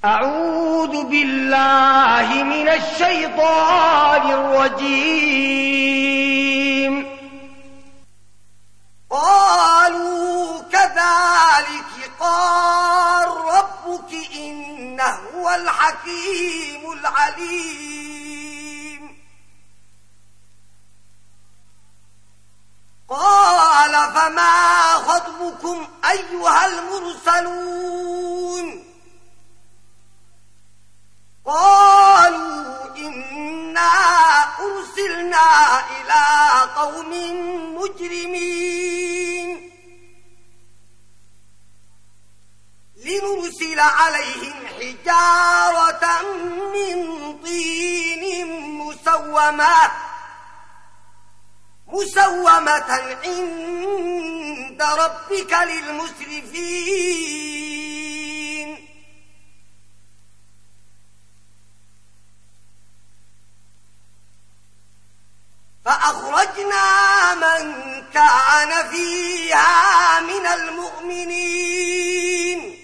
أعوذ بالله من الشيطان الرجيم. قالوا كذلك قال ربك إنه هو الحكيم العليم. قال فما خطبكم أيها المرسلون؟ قالوا إنا أرسلنا إلى قوم مجرمين لنرسل عليهم حجارة من طين مسومة عند ربك للمسرفين. فأخرجنا من كان فيها من المؤمنين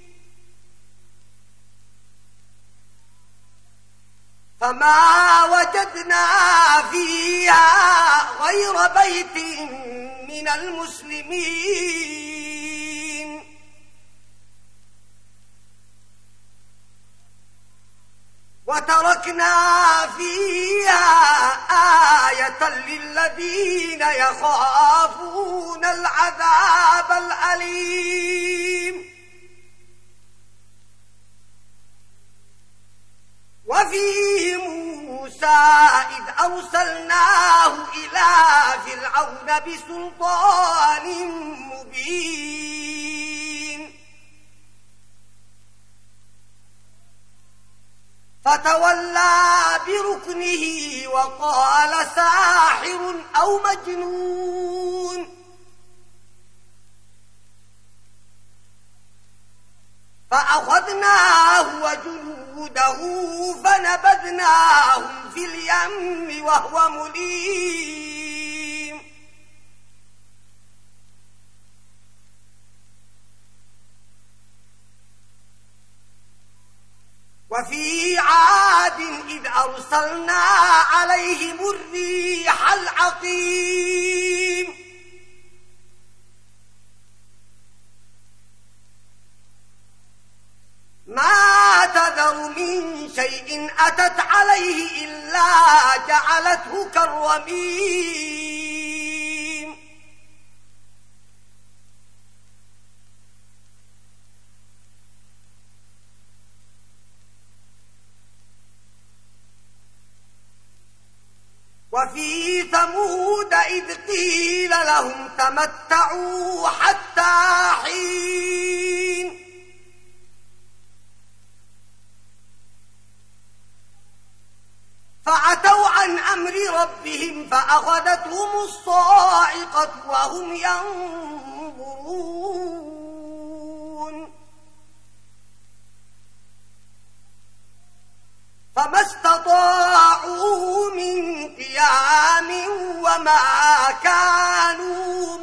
فما وجدنا فيها غير بيت من المسلمين وتركنا فيها آية للذين يخافون العذاب الأليم. وفي موسى إذ أرسلناه إلى فرعون بسلطان مبين فتولى بركنه وقال ساحر أو مجنون. فأخذناه وجنوده فنبذناهم في اليم وهو مليم. وفي عاد إذ أرسلنا عليهم الريح العقيم ما تذر من شيء أتت عليه إلا جعلته كالرميم. وفي ثمود إذ قيل لهم تمتعوا حتى حين فعتوا عن أمر ربهم فأخذتهم الصاعقة وهم ينظرون فما استطاعوا من قيام وما كانوا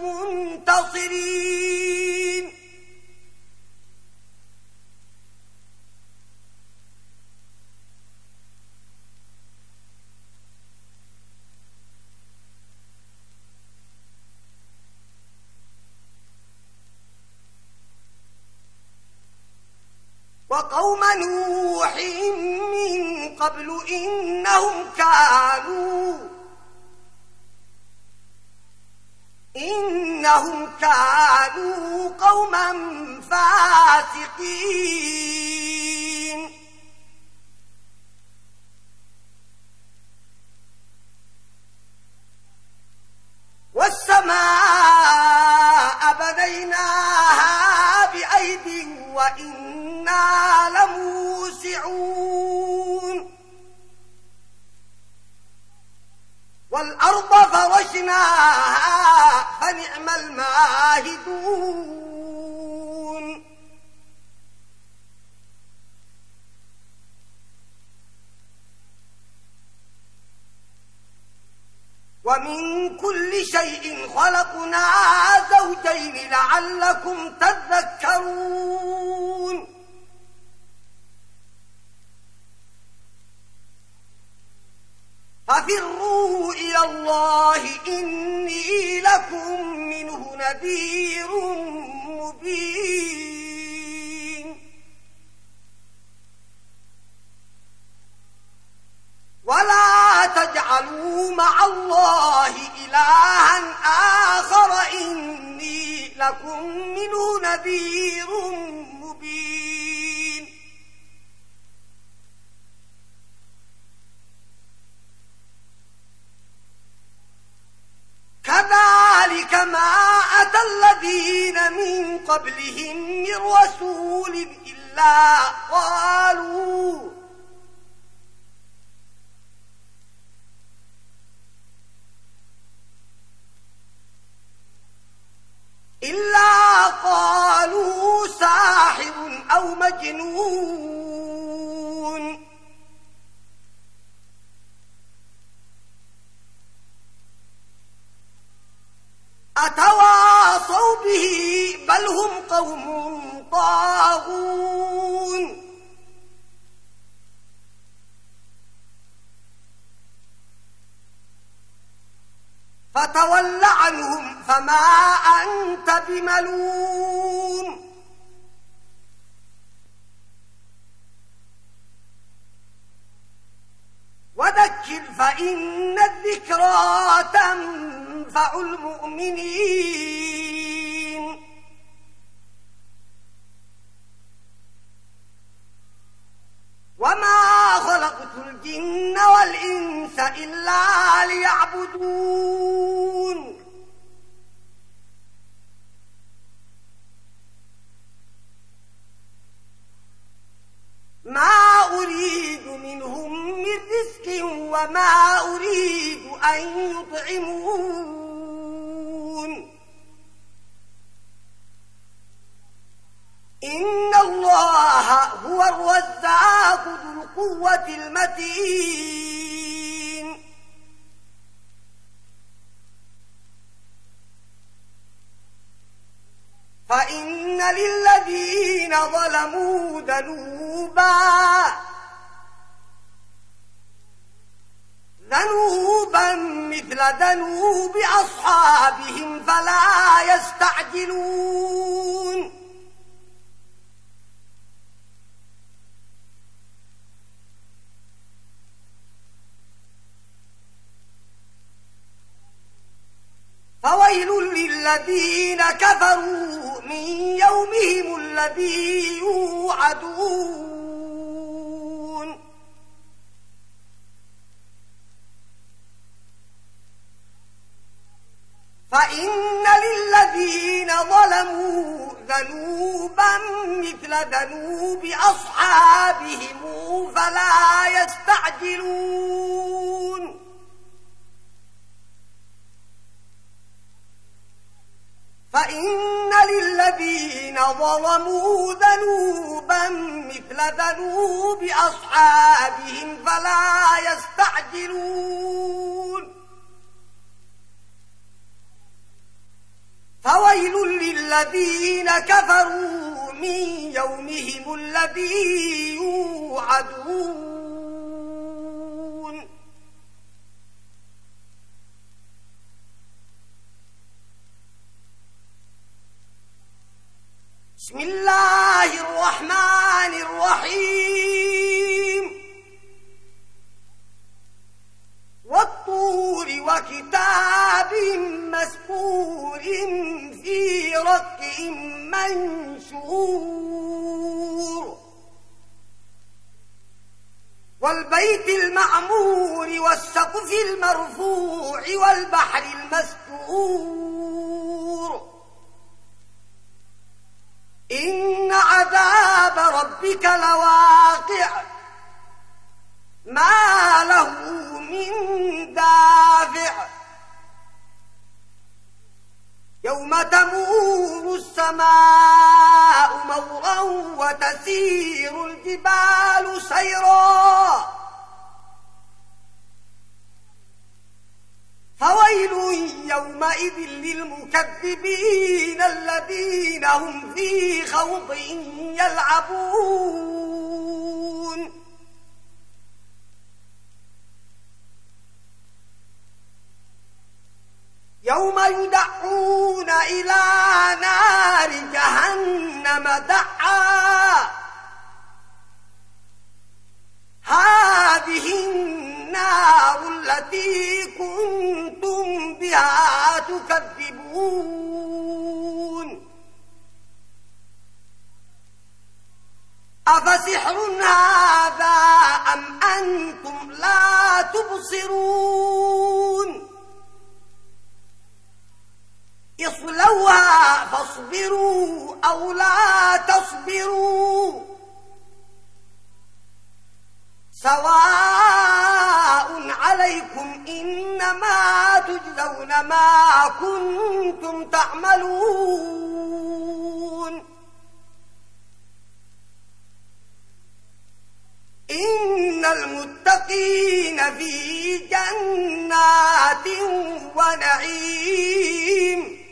منتصرين. وقوم نوح من قبل إنهم كانوا قوما فاسقين. والسماء بنيناها بأيد وإنا لموسعون. والأرض فرشناها فنعم الماهدون. ومن كل شيء خلقنا زوجين لعلكم تذكرون. ففروا إلى الله إني لكم منه نذير مبين ولا تجعلوا مع الله إلها آخر إني لكم منه نذير مبين كذلك ما أتى الذين من قبلهم من رسول إلا قالوا ساحر أو مجنون أتواصوا به بل هم قوم طاغون فتول عنهم فما أنت بملوم وذكر فإن الذكرى تنفع المؤمنين وما خلقت الجن والإنس إلا ليعبدون ما أريد منهم من رزق وما أريد أن يطعمون إن الله هو الرزاق ذو القوة المتين فإن للذين ظلموا ذنوبا مثل ذنوب أصحابهم فلا يستعجلون فويل للذين كفروا من يومهم الذي يوعدون فإن للذين ظلموا ذنوبا مثل ذنوب أصحابهم فلا يستعجلون فإن للذين ظلموا ذنوبا مثل ذنوب أصحابهم فلا يستعجلون فويل للذين كفروا من يومهم الذي يوعدون بسم الله الرحمن الرحيم والطور وكتاب مسكور في رق منشور والبيت المعمور والسقف المرفوع والبحر المسجور إن عذاب ربك لواقع ما له من دافع يوم تمور السماء مورا وتسير الجبال سيرا فويل يومئذ للمكذبين الذين هم في خوض يلعبون يدعون إلى نار جهنم دعا هذه النار التي كنتم بها تكذبون أفسحر هذا أم أنتم لا تبصرون اصلوها فاصبروا أو لا تصبروا سواء عليكم إنما تجزون ما كنتم تعملون إن المتقين في جنات ونعيم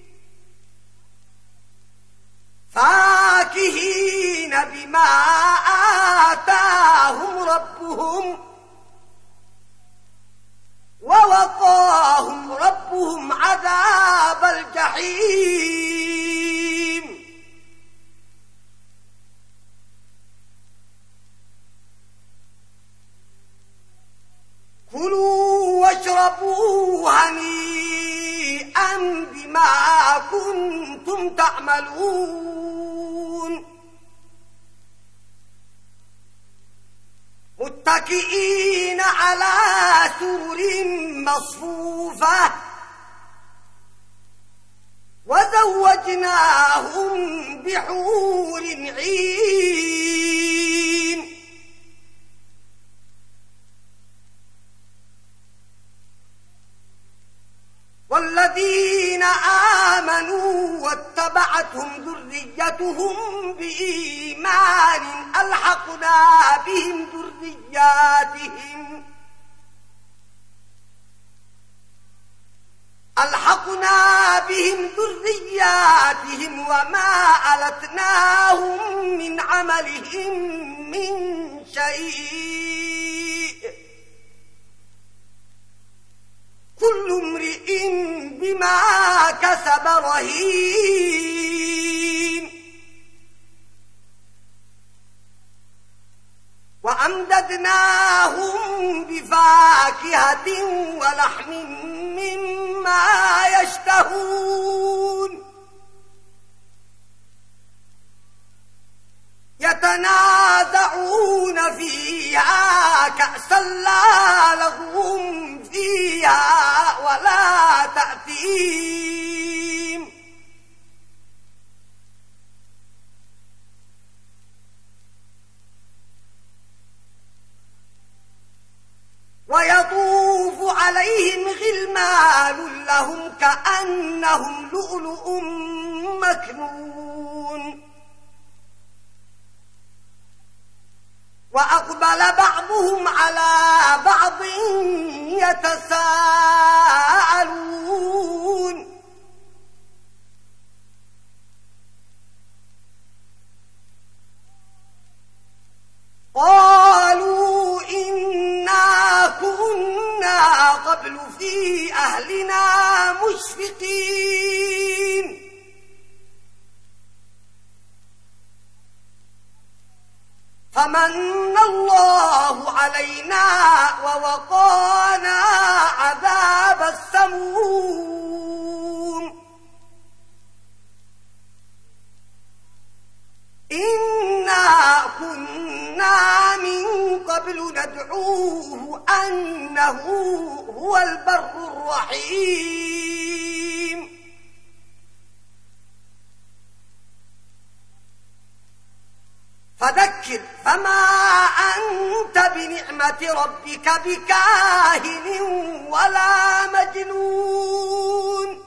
فاكهين بما آتاهم ربهم ووقاهم ربهم عذاب الجحيم كلوا واشربوا هنيئا بما كنتم تعملون متكئين على سرر مصفوفة وزوجناهم بحور عين والذين آمنوا واتبعتهم ذريتهم بإيمان ألحقنا بهم ذرياتهم وما ألتناهم من عملهم من شيء كل امرئ بما كسب رهين وأمددناهم بفاكهة ولحم مما يشتهون يتنازعون فيها كأسا لا لغو فيها ولا تأثيم ويطوف عليهم غلمان لهم كأنهم لؤلؤ مكنون وأقبل بعضهم على بعض يتساءلون قالوا إنا كنا قبل في أهلنا مشفقين فمن الله علينا ووقانا عذاب السموم إنا كنا من قبل ندعوه أنه هو البر الرحيم فذكر فما أنت بنعمة ربك بكاهن ولا مجنون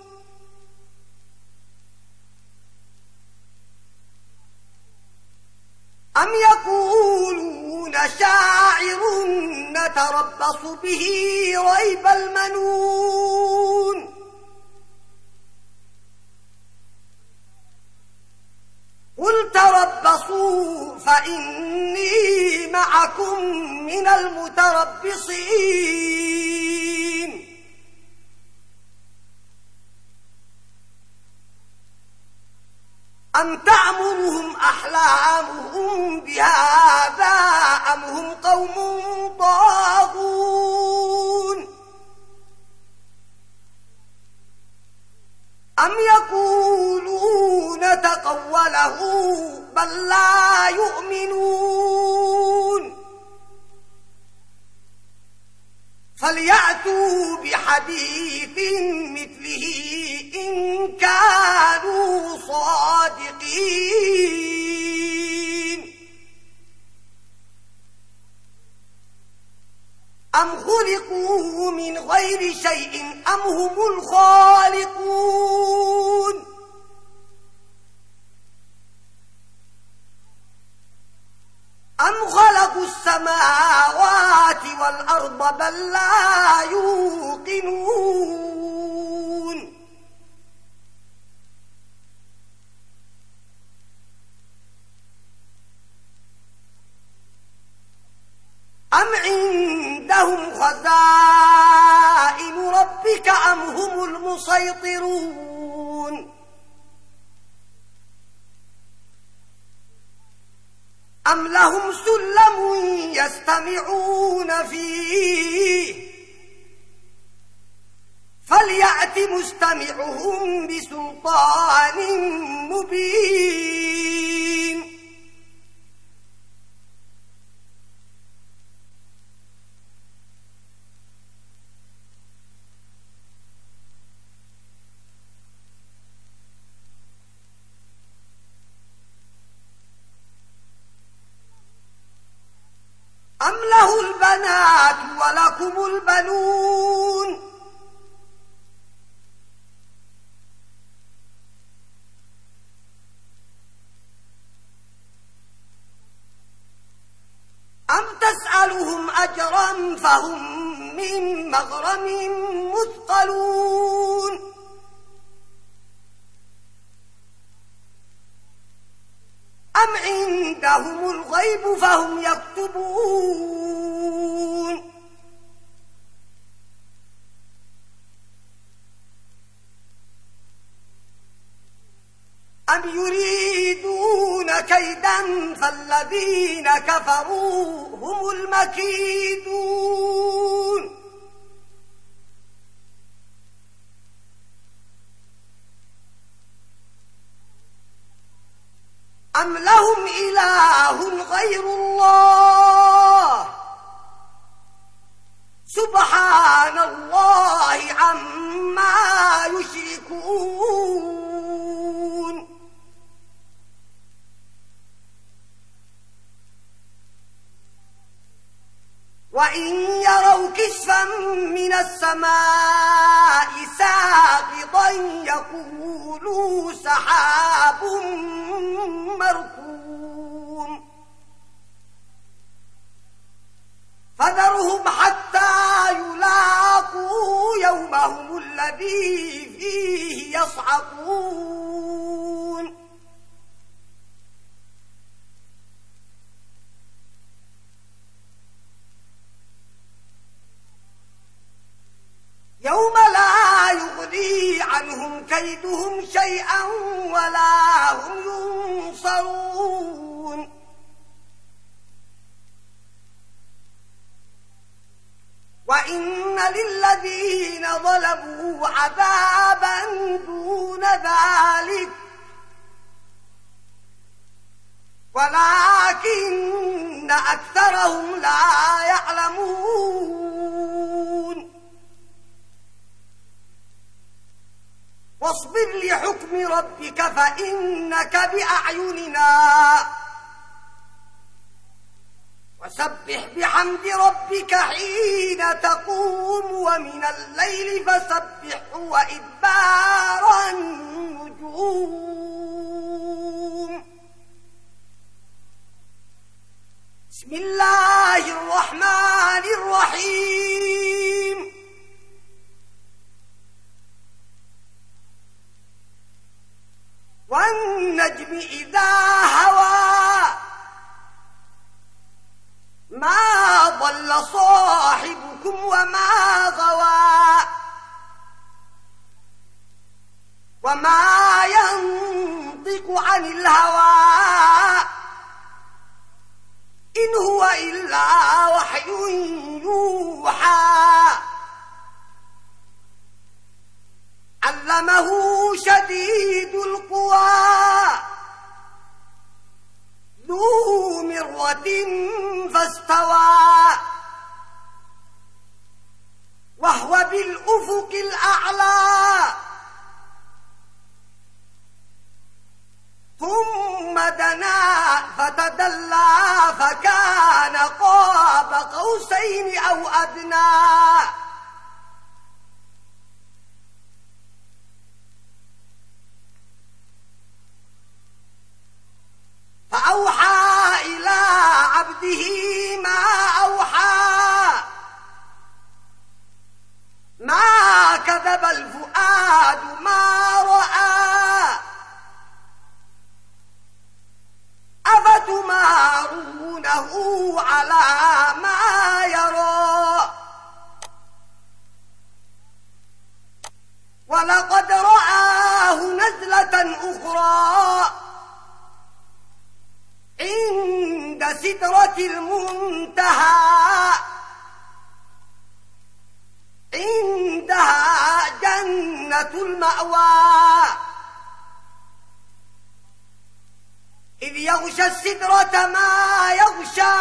أم يقولون شاعر نتربص به ريب المنون قل تربصوا فإني معكم من المتربصين أم تعمرهم أحلامهم بهذا أم هم قوم طاغون أم يقولون تقوله بل لا يؤمنون فليأتوا بحديث مثله إن كانوا صادقين أم خلقوا من غير شيء أم هم الخالقون أم خلقوا السماوات والأرض بل لا يوقنون أم عندهم خزائن ربك أم هم المسيطرون أم لهم سلم يستمعون فيه فليأت مستمعهم بسلطان مبين أم له البنات ولكم البنون أم تسألهم أجرا فهم من مغرم مثقلون أم عندهم الغيب فهم يكتبون أم يريدون كيدا فالذين كفروا هم المكيدون أم لهم إله غير الله سبحان الله عما يشركون وإن يروا كسفا من السماء ساقطا يقولوا سحاب مركوم فذرهم حتى يلاقوا يومهم الذي فيه يصعقون يوم لا يغني عنهم كيدهم شيئا ولا هم ينصرون وإن للذين ظلموا عذابا دون ذلك ولكن أكثرهم لا يعلمون واصبر لحكم ربك فإنك بأعيننا وسبح بحمد ربك حين تقوم ومن الليل فسبح وإدبار النجوم بسم الله الرحمن الرحيم والنجم إذا هوى ما ضل صاحبكم وما غوى وما ينطق ينطق عن الهوى إن هو إلا وحي يوحى علمه شديد القوى ذو مرة فاستوى وهو بالأفق الأعلى ثم دنا فتدلى فكان قاب قوسين أو أدنى فأوحى إلى عبده ما أوحى ما كذب الفؤاد ما رأى أفتمارونه على ما يرى ولقد رآه نزلة أخرى عند سدرة المنتهى عندها جنة المأوى إذ يغشى السدرة ما يغشى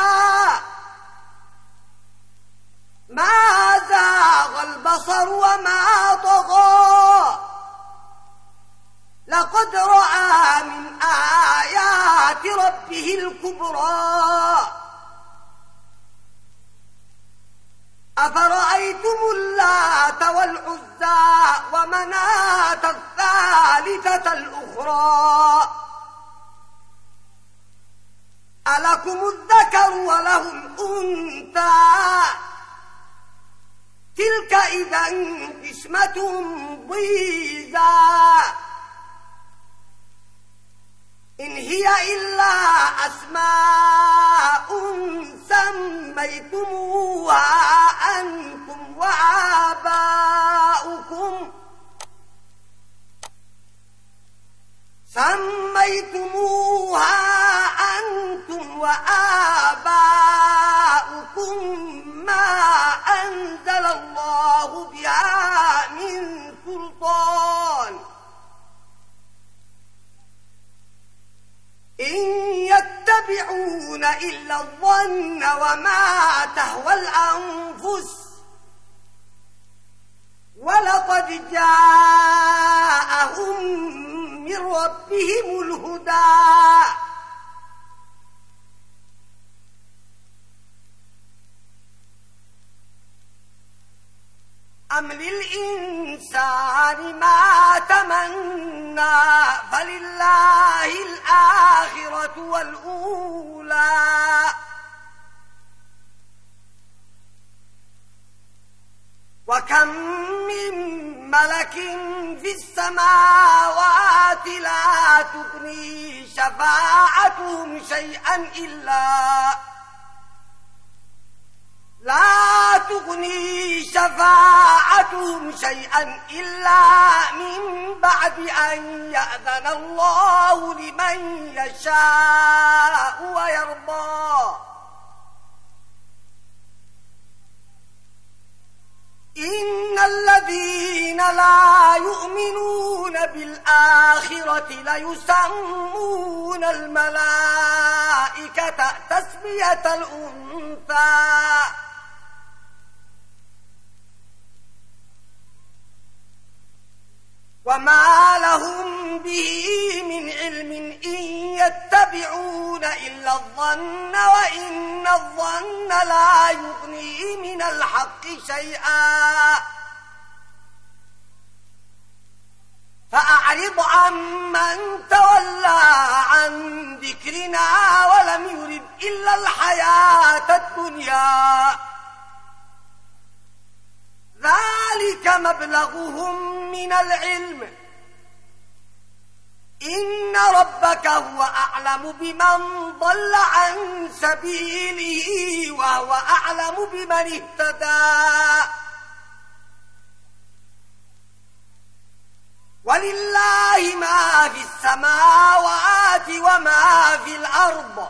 ما زاغ البصر وما طغى لقد رأى من آيات ربه الكبرى أفرأيتم اللات والعزى ومناة الثالثة الأخرى ألكم الذكر وله الأنثى تلك إذا قسمة ضيزى إن هي إلا أسماء سميتموها أنتم وآباؤكم ما أنزل الله بها من سلطان إن يتبعون إلا الظن وما تهوى الأنفس ولقد جاءهم من ربهم الهدى أم للإنسان ما تمنى فلله الآخرة والأولى وكم من ملك في السماوات لا تغني شفاعتهم شيئا إلا من بعد أن يأذن الله لمن يشاء ويرضى إن الذين لا يؤمنون بالآخرة ليسمون الملائكة تسمية الأنثى وما لهم به من علم إن يتبعون إلا الظن وإن الظن لا يغني من الحق شيئا فأعرض عمن تولى عن ذكرنا ولم يرد إلا الحياة الدنيا ذلك مبلغهم من العلم إن ربك هو أعلم بمن ضل عن سبيله وهو أعلم بمن اهتدى ولله ما في السماوات وما في الأرض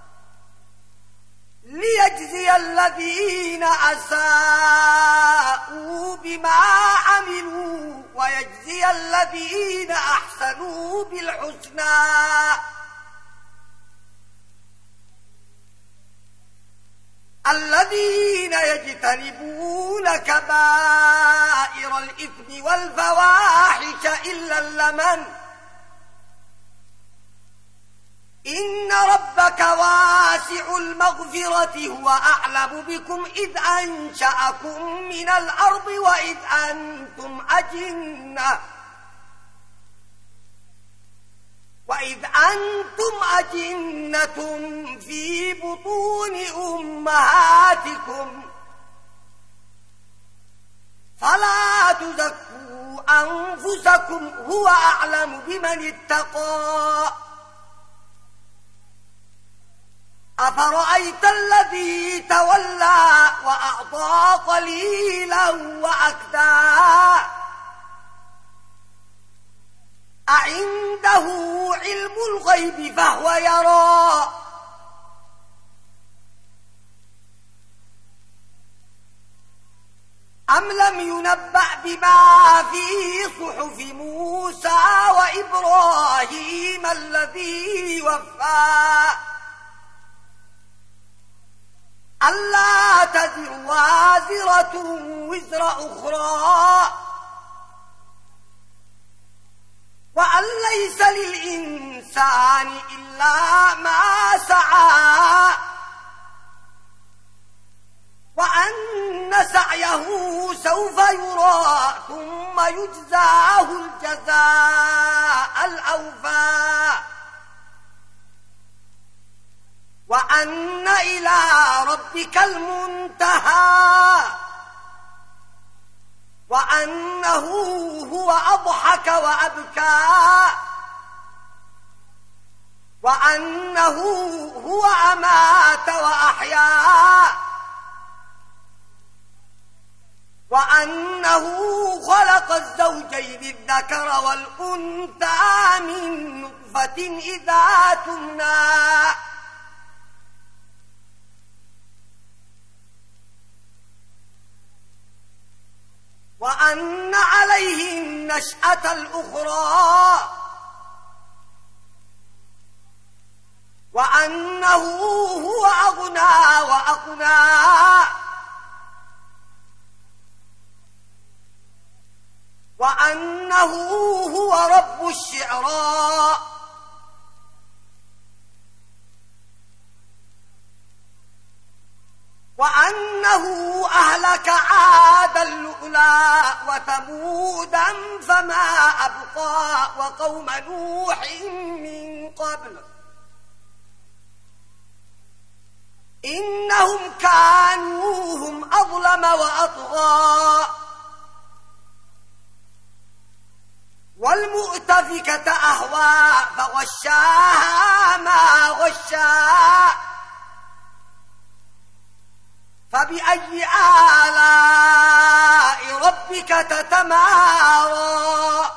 ليجزي الذين أساءوا بما عملوا ويجزي الذين أحسنوا بالحسنى الذين يجتنبون كبائر الإثم والفواحش إلا اللمم إن ربك واسع المغفرة هو أعلم بكم إذ أنشأكم من الأرض وإذ أنتم أجنة في بطون أمهاتكم فلا تزكوا أنفسكم هو أعلم بمن اتقى أفرأيت الذي تولى وأعطى قليلا وأكدى أعنده علم الغيب فهو يرى أم لم ينبأ بما في صحف موسى وإبراهيم الذي وفى ألا تزر وازرة وزر أخرى وأن ليس للإنسان إلا ما سعى وأن سعيه سوف يرى ثم يجزاه الجزاء الأوفى وأن إلى ربك المنتهى وأنه هو أضحك وأبكى وأنه هو أمات وأحيا وأنه خلق الزوجين الذكر والأنثى من نطفة إذا تمنى وأن عليه النشأة الأخرى وأنه هو أغنى وأقنى وأنه هو رب الشعرى وأنه أهلك عادا الأولى وثمودا فما أبقى وقوم نوح من قبل إنهم كانوا هم أظلم وأطغى والمؤتفكة أهوى فغشاها ما غشا فبأي آلاء ربك تتمارى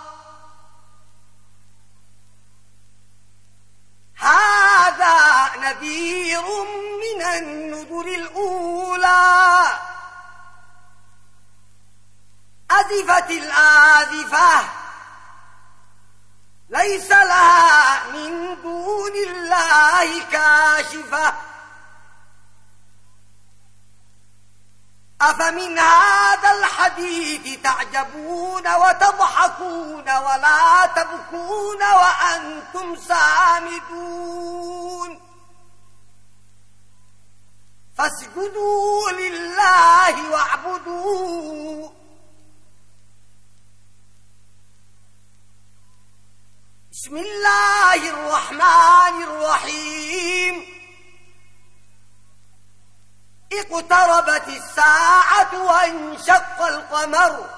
هذا نذير من النذر الأولى أزفت الآزفة ليس لها من دون الله كاشفة أفمن هذا الحديث تعجبون وتضحكون ولا تبكون وأنتم سامدون فاسجدوا لله واعبدوا بسم الله الرحمن الرحيم اقتربت الساعة وانشق القمر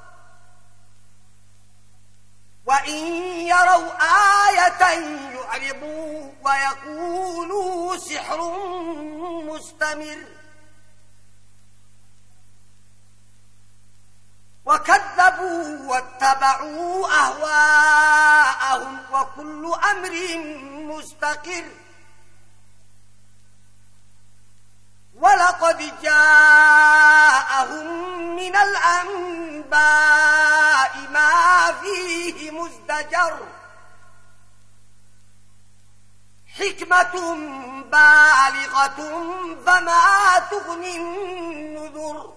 وإن يروا آية يعرضوا ويقولوا سحر مستمر وكذبوا واتبعوا أهواءهم وكل أمر مستقر ولقد جاءهم من الأنباء ما فيه مزدجر حكمة بالغة فما تغني النذر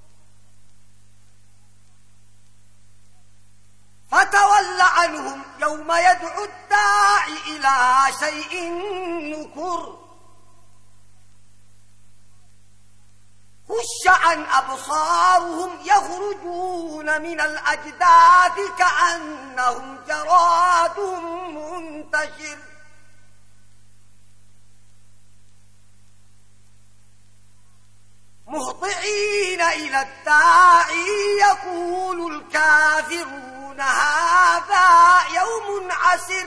فتول عنهم يوم يدعو الداعي إلى شيء نكر خش عن أبصارهم يخرجون من الأجداث كأنهم جراد منتشر مهطعين إلى الداعي يقول الكافرون هذا يوم عسر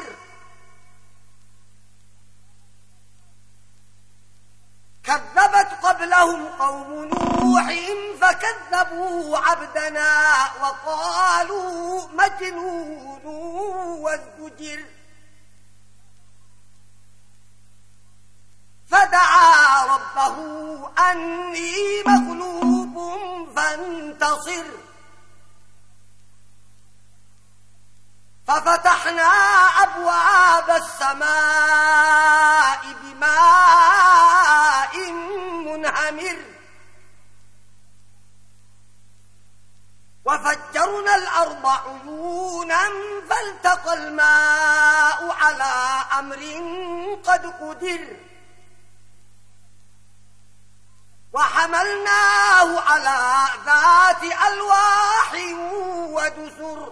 كذبت قبلهم قوم نوح فكذبوا عبدنا وقالوا مجنون وازدجر فدعا ربه أني مغلوب فانتصر ففتحنا أبواب السماء بماء منهمر وفجرنا الأرض عيونا فالتقى الماء على أمر قد قدر وحملناه على ذات ألواح ودسر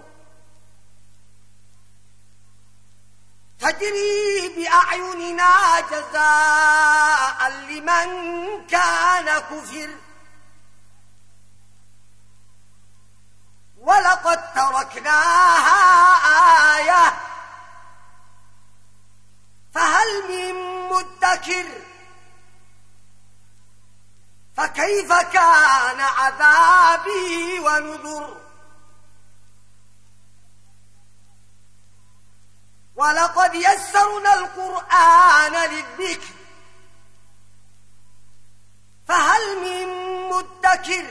تجري بأعيننا جزاء لمن كان كفر ولقد تركناها آية فهل من مدكر فكيف كان عذابي ونذر ولقد يسرنا القرآن للذكر فهل من مدكر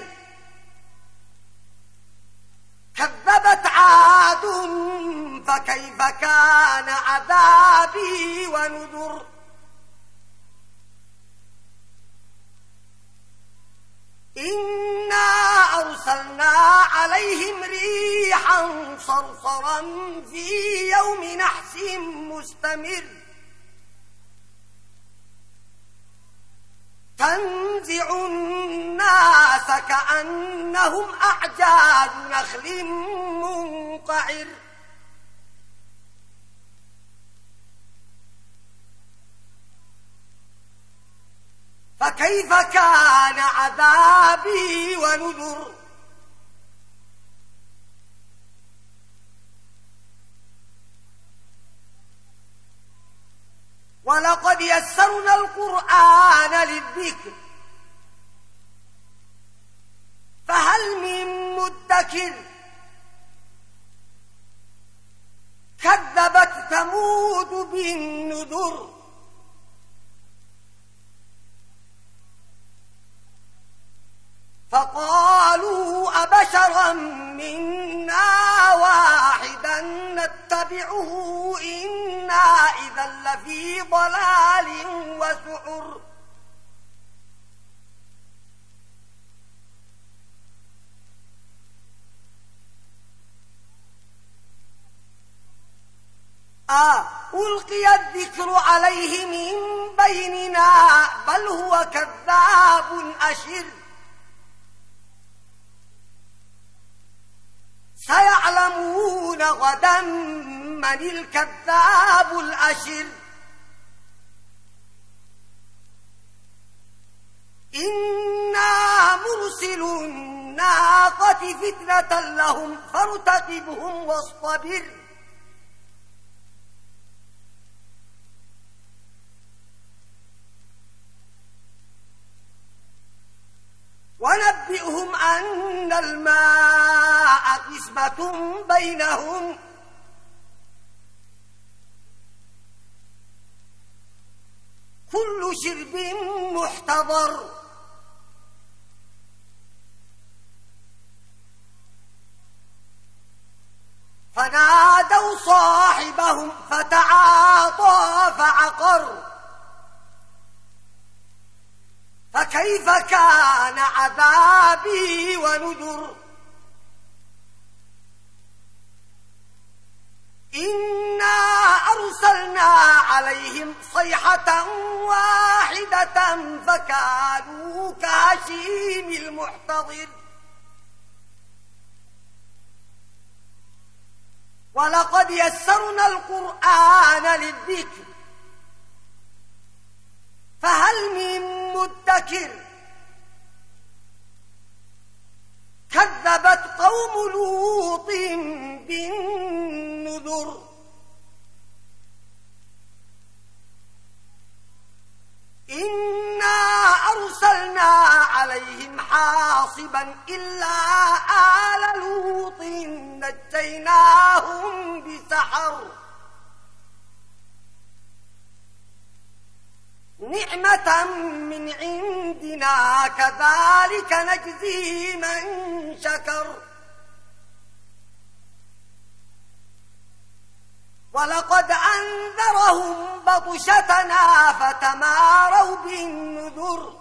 كذبت عاد فكيف كان عذابي ونذر إنا أرسلنا عليهم ريحا صرصرا في يوم نحس مستمر تنزع الناس كأنهم أعجاز نخل منقعر فكيف كان عذابي ونذر ولقد يسرنا القرآن للذكر فهل من مدكر كذبت ثمود بالنذر فقالوا أبشرا منا واحدا نتبعه إنا إذا لفي ضلال وسعر ألقي الذكر عليه من بيننا بل هو كذاب أشر سيعلمون غدا من الكذاب الأشر إنا مرسل الناقة فتنة لهم فارتقبهم واصطبر ونبئهم أن الماء قسمة بينهم كل شرب محتضر فنادوا صاحبهم فتعاطى فعقر فكيف كان عذابي ونذر إنا أرسلنا عليهم صيحة واحدة فكانوا كهشيم المحتضر ولقد يسرنا القرآن للذكر فهل من مدكر كذبت قوم لوط بالنذر إنا أرسلنا عليهم حاصبا إلا آل لوط نجيناهم بسحر نعمة من عندنا كذلك نجزي من شكر ولقد أنذرهم بطشتنا فتماروا بالنذر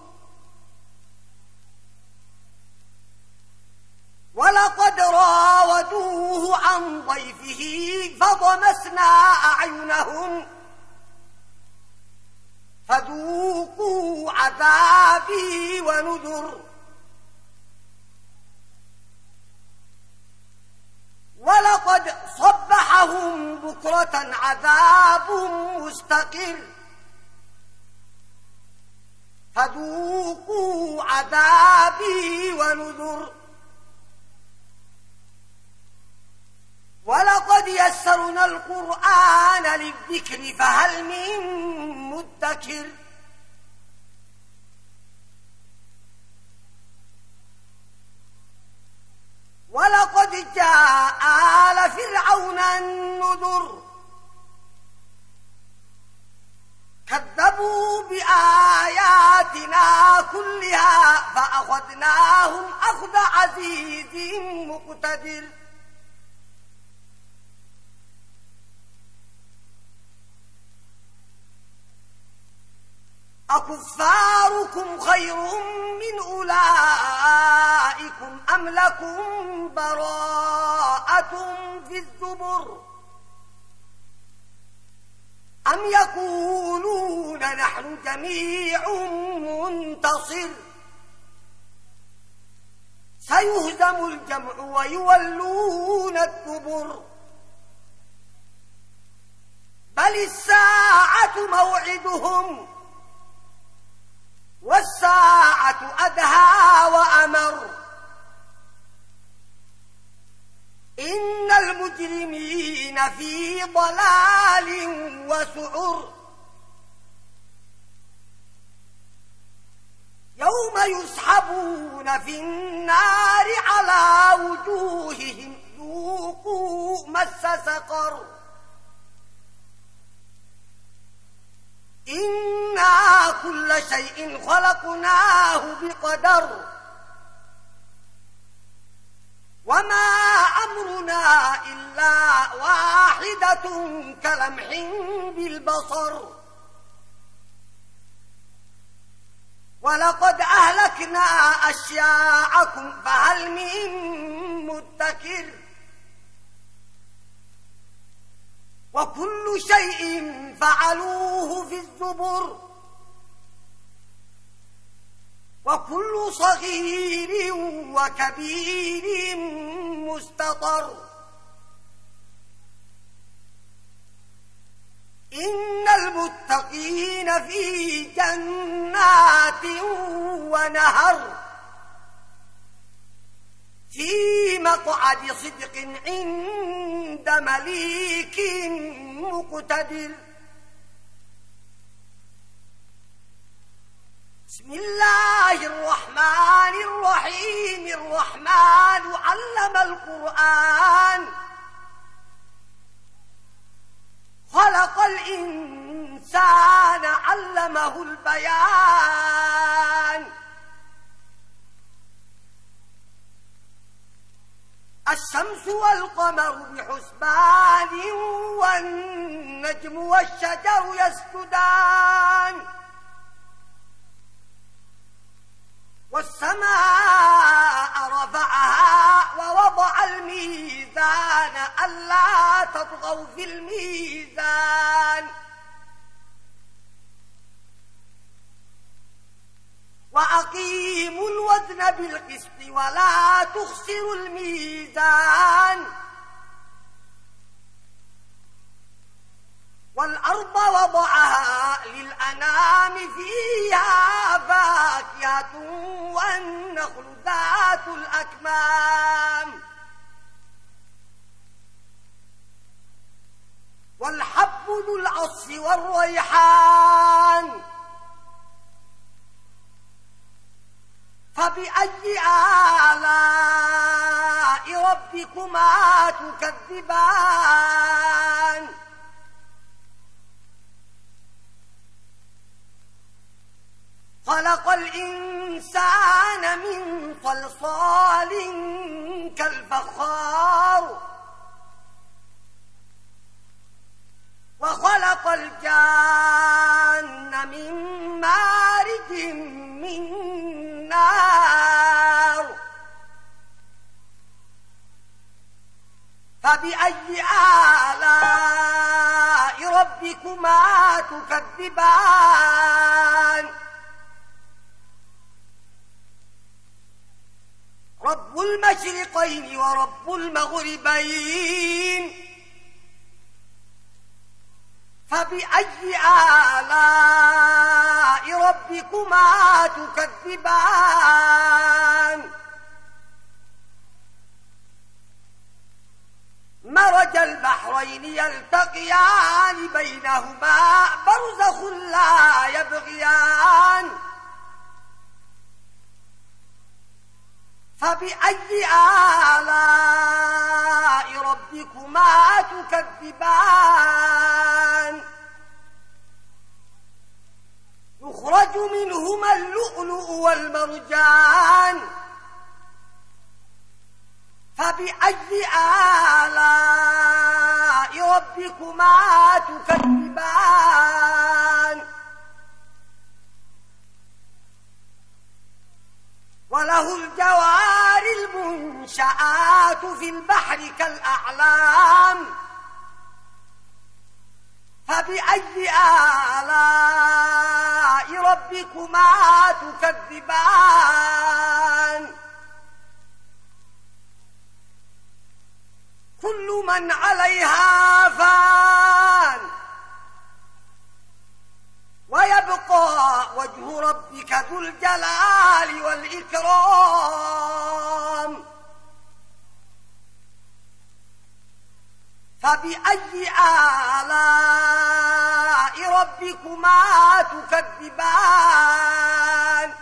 ولقد راودوه عن ضيفه فطمسنا أعينهم فذوقوا عذابي ونذر ولقد صبحهم بكرة عذاب مستقر فذوقوا عذابي ونذر ولقد يسرنا القرآن للذكر فهل من مدكر ولقد جاء آل فرعون النذر كذبوا بآياتنا كلها فأخذناهم أخذ عزيز مقتدر أكفاركم خير من أولئكم أم لكم براءة في الزبر أم يقولون نحن جميع منتصر سيهزم الجمع ويولون الدبر بل الساعة موعدهم والساعة أدهى وأمر إن المجرمين في ضلال وسعر يوم يسحبون في النار على وجوههم ذوقوا مس سقر إنا كل شيء خلقناه بقدر وما أمرنا إلا واحدة كلمح بالبصر ولقد أهلكنا أشياعكم فهل من مدكر وكل شيء فعلوه في الزبر وكل صغير وكبير مستطر إن المتقين في جنات ونهر في مقعد صدق عند مليك مقتدر بسم الله الرحمن الرحيم الرحمن علم القرآن خلق الإنسان علمه البيان الشمس والقمر بحسبان والنجم والشجر يسجدان والسماء رفعها ووضع الميزان ألا تطغوا في الميزان وأقيموا الوزن بالقسط ولا تخسروا الميزان والأرض وضعها للأنام فيها فاكهة والنخل ذات الأكمام والحب ذو العصف والريحان فبأي آلاء ربكما تكذبان خلق الإنسان من صلصال كالفخار وخلق الجان من مارج من نار فبأي آلاء ربكما تكذبان رب المشرقين ورب المغربين فبأي آلاء ربكما تكذبان مرج البحرين يلتقيان بينهما برزخ لا يبغيان فبأي آلاء ربكما تكذبان يخرج منهما اللؤلؤ والمرجان فبأي آلاء ربكما تكذبان وله الجوار المنشآت في البحر كالأعلام فبأي آلاء ربكما تكذبان كل من عليها فان ويبقى وجه ربك ذو الجلال والإكرام فبأي آلاء ربكما تكذبان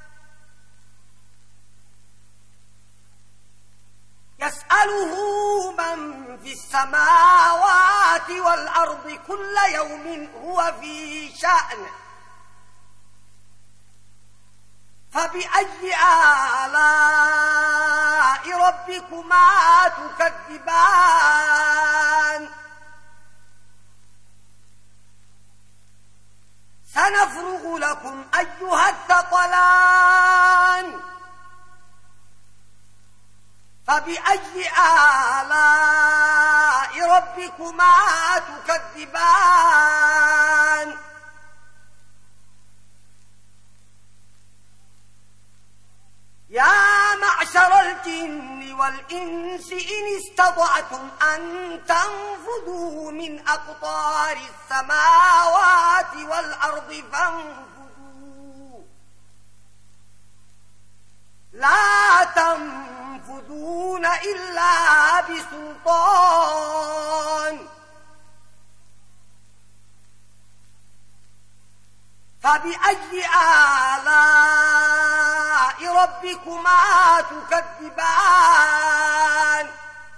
يسأله من في السماوات والأرض كل يوم هو في شأن فبأي آلاء ربكما تكذبان سنفرغ لكم أيها الثقلان فبأي آلاء ربكما تكذبان يا معشر الجن والإنس إن استطعتم أن تنفذوا من أقطار السماوات والأرض فانفذوا لا تنفذون إلا بسلطان فبأي آلاء ربكما تكذبان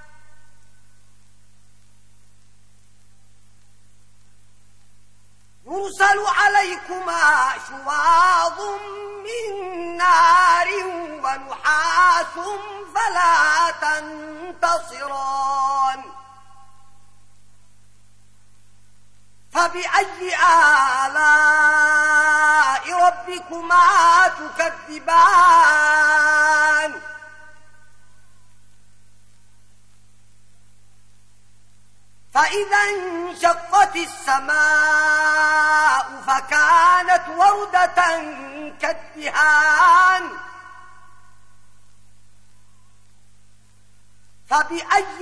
يرسل عليكما شواظ من نار ونحاس فلا تنتصران فبأي آلاء ربكما تكذبان فإذا انشقت السماء فكانت وردة كالدهان فبأي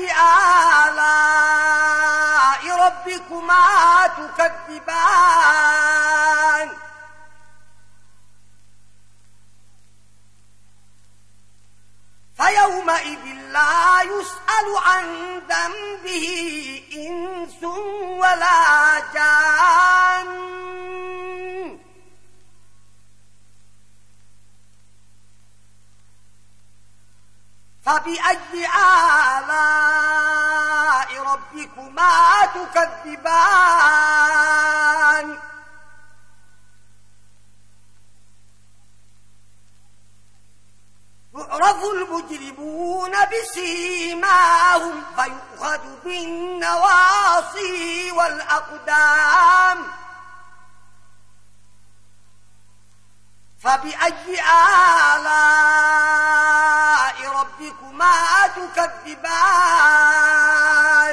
آلاء ربكما تكذبان فيومئذ لا يسأل عن ذنبه إنس ولا جان فبأي آلاء ربكما تكذبان يعرف المجرمون بسيماهم فيؤخذ بالنواصي والأقدام فبأي آلاء ربكما تكذبان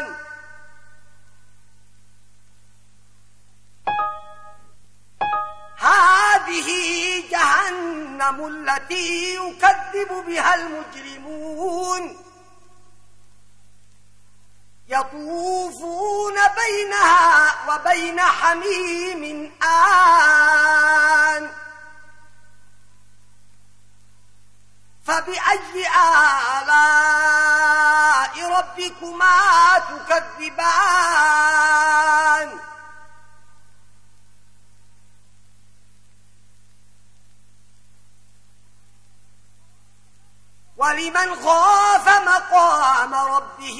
هذه جهنم التي يكذب بها المجرمون يطوفون بينها وبين حميم آن فبأي آلاء ربكما تكذبان ولمن خاف مقام ربه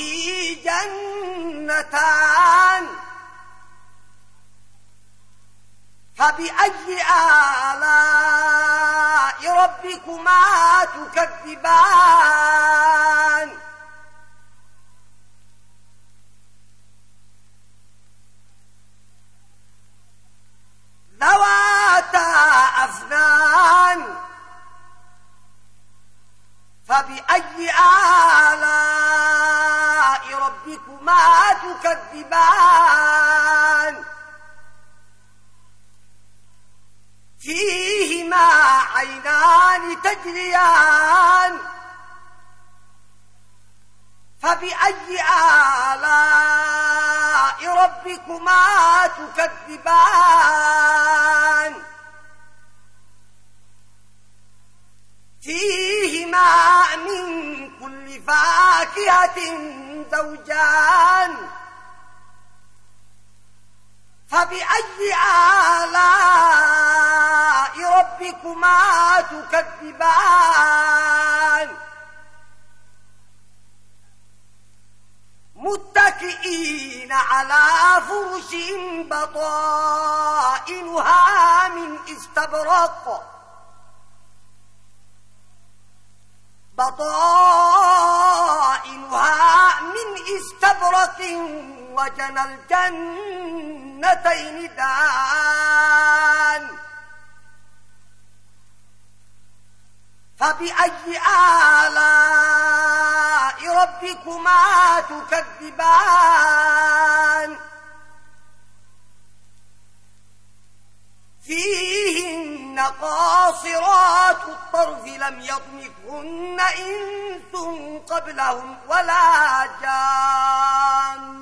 جنتان فبأي آلاء ربكما تكذبان ذواتا أفنان فبأي آلاء ربكما تكذبان فيهما عينان تجريان فبأي آلاء ربكما تكذبان فيهما من كل فاكهة زوجان فبأي آلاء ربكما تكذبان متكئين على فرش بطائنها من استبرق بطائنها من استبرق وجنى الجنتين دان فبأي آلاء ربكما تكذبان فيهن قاصرات الطرف لم يطمثهن إنس قبلهم ولا جان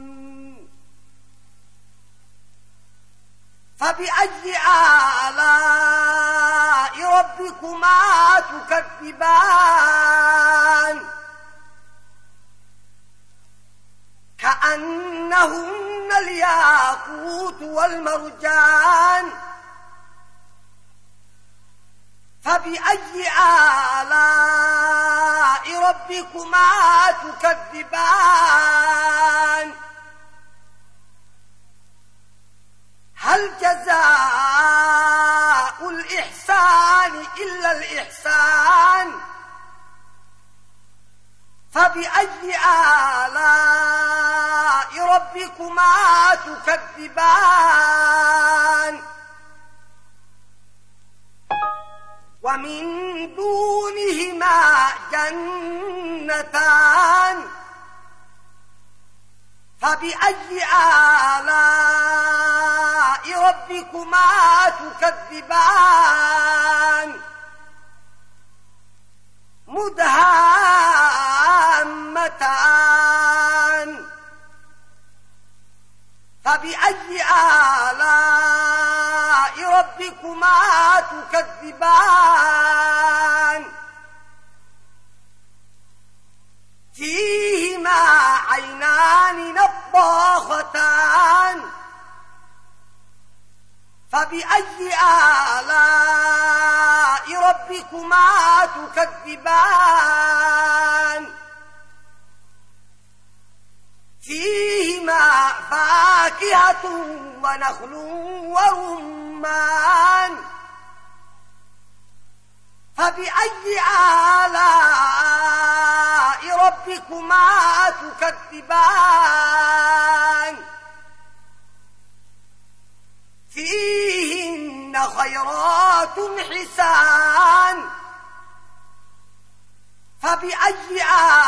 فبأي آلاء ربكما تكذبان كأنهن الياقوت والمرجان فبأي آلاء ربكما تكذبان هل جزاء الإحسان إلا الإحسان فبأي آلاء ربكما تكذبان ومن دونهما جنتان فبأي آلاء ربكما تكذبان مدهامتان فبأي آلاء ربكما تكذبان فيهما عينان نضاختان فبأي آلاء ربكما تكذبان فيهما فاكهة ونخل ورمان فبأي آلاء ربكما تكذبان فيهن خيرات حسان فبأي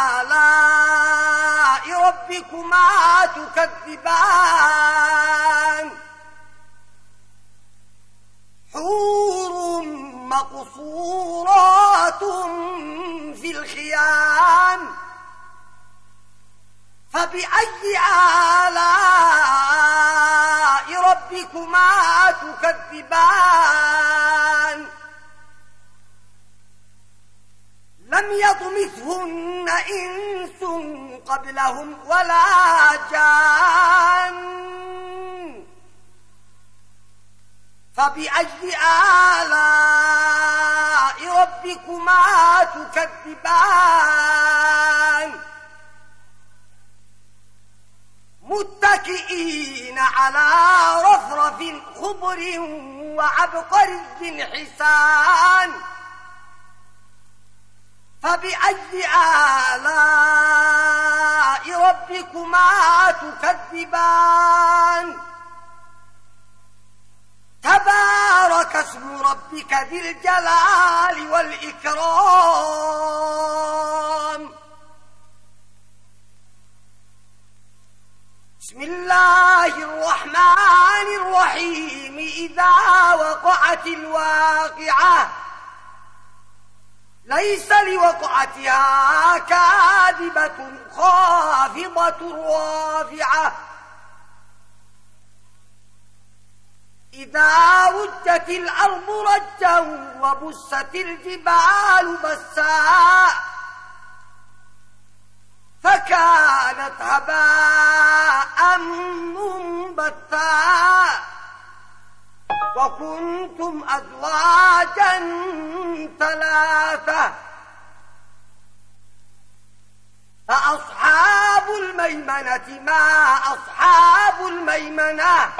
آلاء ربكما تكذبان حور مقصورات في الخيام فبأي آلاء ربكما تكذبان لم يطمثهن إنس قبلهم ولا جان فبأي آلاء ربكما تكذبان متكئين على رفرف خضر وعبقري حسان فبأي آلاء ربكما تكذبان تبارك اسم ربك ذي الجلال والإكرام بسم الله الرحمن الرحيم إذا وقعت الواقعة ليس لوقعتها كاذبة خافضة رافعة إذا رجت الأرض رجا وبست الجبال بسا فكانت هباء منبثا وكنتم أزواجا ثلاثة فأصحاب الميمنة ما أصحاب الميمنة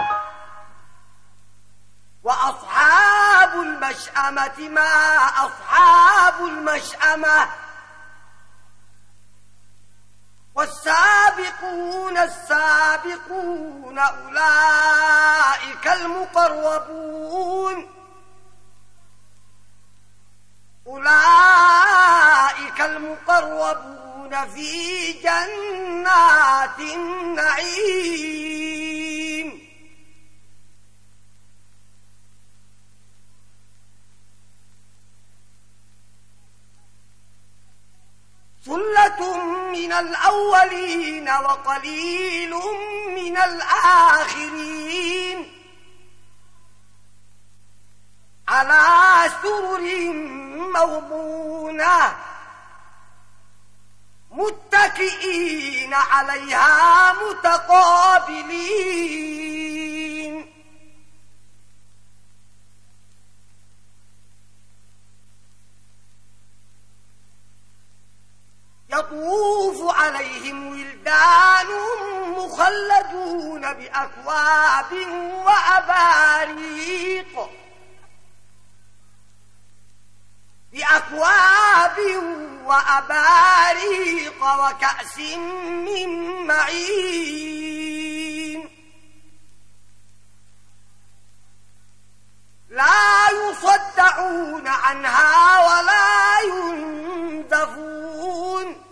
وأصحاب المشأمة ما أصحاب المشأمة والسابقون السابقون أولئك المقربون أولئك المقربون في جنات النعيم ثلة من الأولين وقليل من الآخرين على سرر موضونة متكئين عليها متقابلين يطوف عليهم ولدان مخلدون بأكواب وأباريق وكأس من معين لا يصدعون عنها ولا ينزفون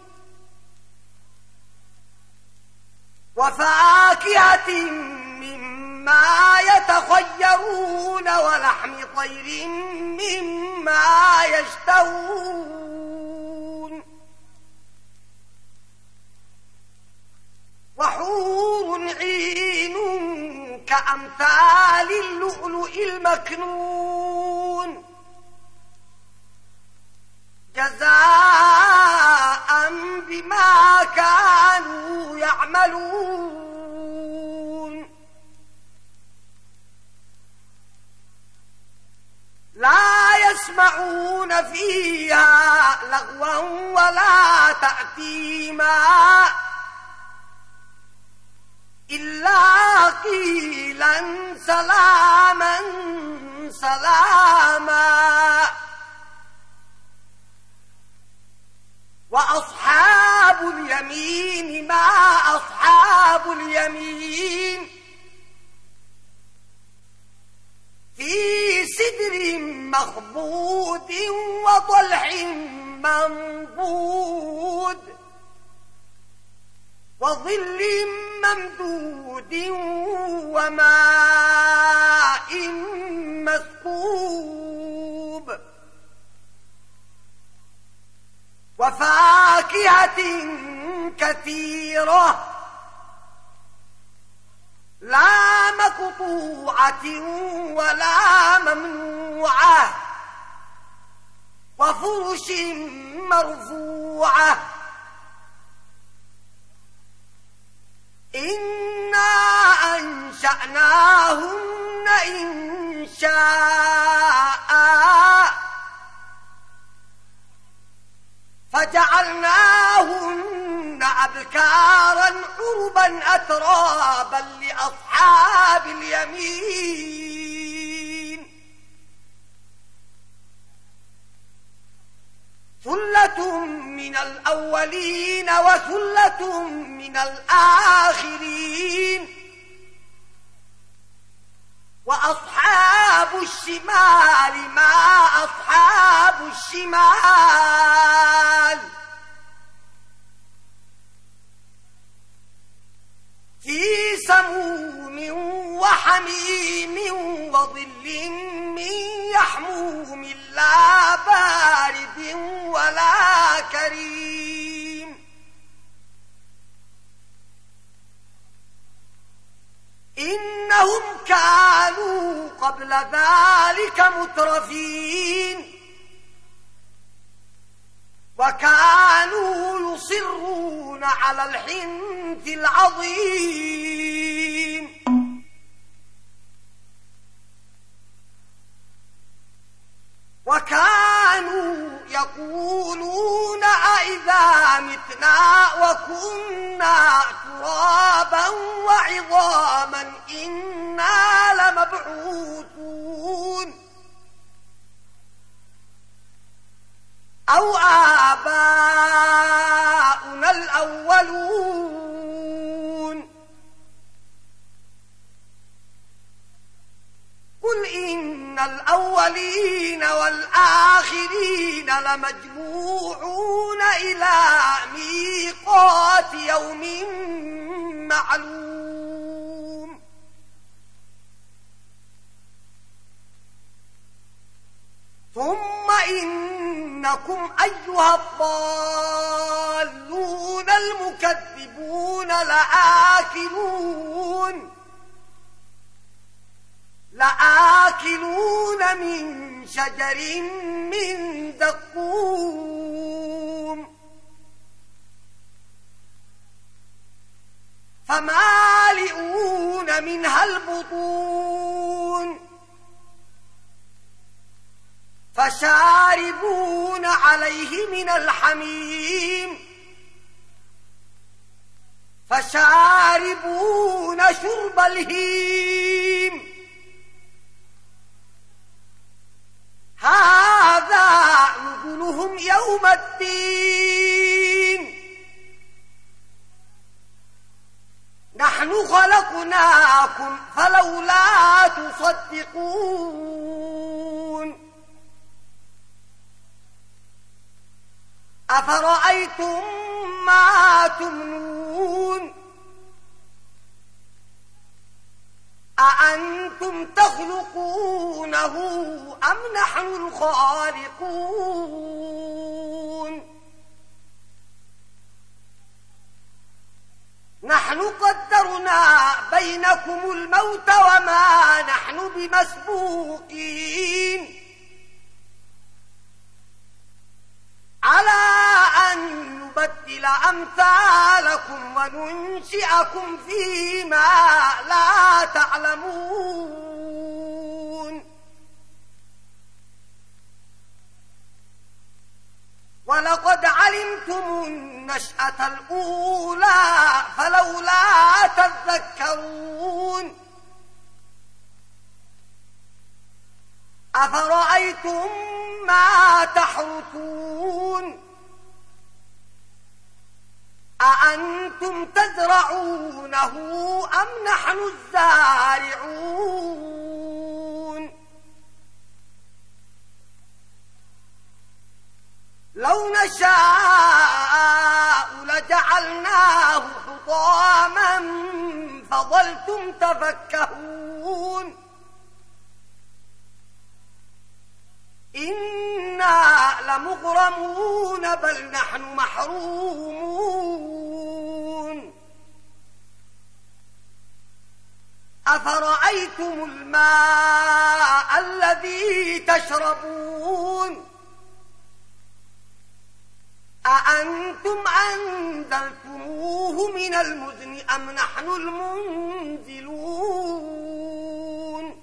وفاكهة مما يتخيرون ولحم طير مما يشتهون وحور عين كأمثال اللؤلؤ المكنون جزاء بما كانوا يعملون لا يسمعون فيها لغوا ولا تأثيما إلا قيلا سلاما سلاما وأصحاب اليمين ما أصحاب اليمين في سدر مخضود وطلح منضود وظل ممدود وماء مسكوب وفاكهة كثيرة لا مقطوعة ولا ممنوعة وفرش مرفوعة إنا أنشأناهن إنشاء فجعلناهن أبكارا عربا أترابا لأصحاب اليمين ثلة من الأولين وثلة من الآخرين وأصحاب الشمال ما أصحاب الشمال في سموم وحميم وظل من يحموم لا بارد ولا كريم إنهم كانوا قبل ذلك مترفين وكانوا يصرون على الحنث العظيم وكانوا يقولون أئذا متنا وكنا ترابا وعظاما إنا لمبعوثون أو آباؤنا الأولون قل إن الأولين والآخرين لمجموعون إلى ميقات يوم معلوم ثم إنكم أيها الضالون المكذبون لآكلون من شجر من زقوم فمالئون منها البطون فشاربون عليه من الحميم فشاربون شرب الهيم هذا نزلهم يوم الدين نحن خلقناكم فلولا تصدقون أفرأيتم ما تمنون أأنتم تخلقونه أم نحن الخالقون نحن قدرنا بينكم الموت وما نحن بمسبوقين على أن نبدل أمثالكم وننشئكم فيما لا تعلمون ولقد علمتم النشأة الأولى فلولا تذكرون أفرأيتم ما تحرثون أأنتم تزرعونه أم نحن الزارعون لو نشاء لجعلناه حطاما فظلتم تفكهون إنا لمغرمون بل نحن محرومون أفرأيتم الماء الذي تشربون أأنتم أنزلتموه من المزن أم نحن المنزلون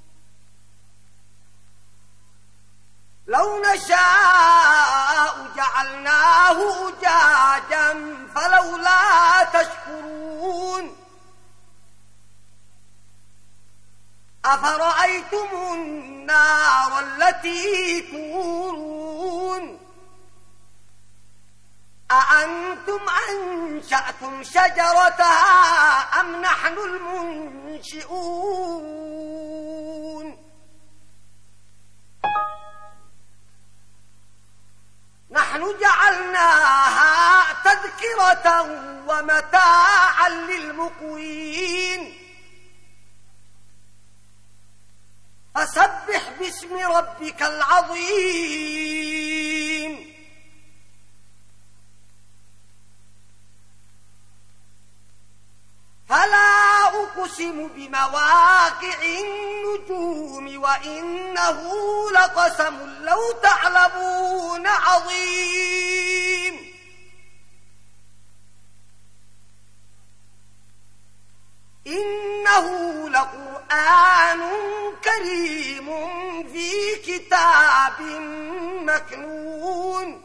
لو نشاء جعلناه أجاجا فلولا تشكرون أفرأيتم النار التي تورون أأنتم أنشأتم شجرتها أم نحن المنشئون نحن جعلناها تذكرة ومتاعا للمقوين فسبح باسم ربك العظيم فلا أقسم بمواقع النجوم وإنه لقسم لو تعلمون عظيم إنه لقرآن كريم في كتاب مكنون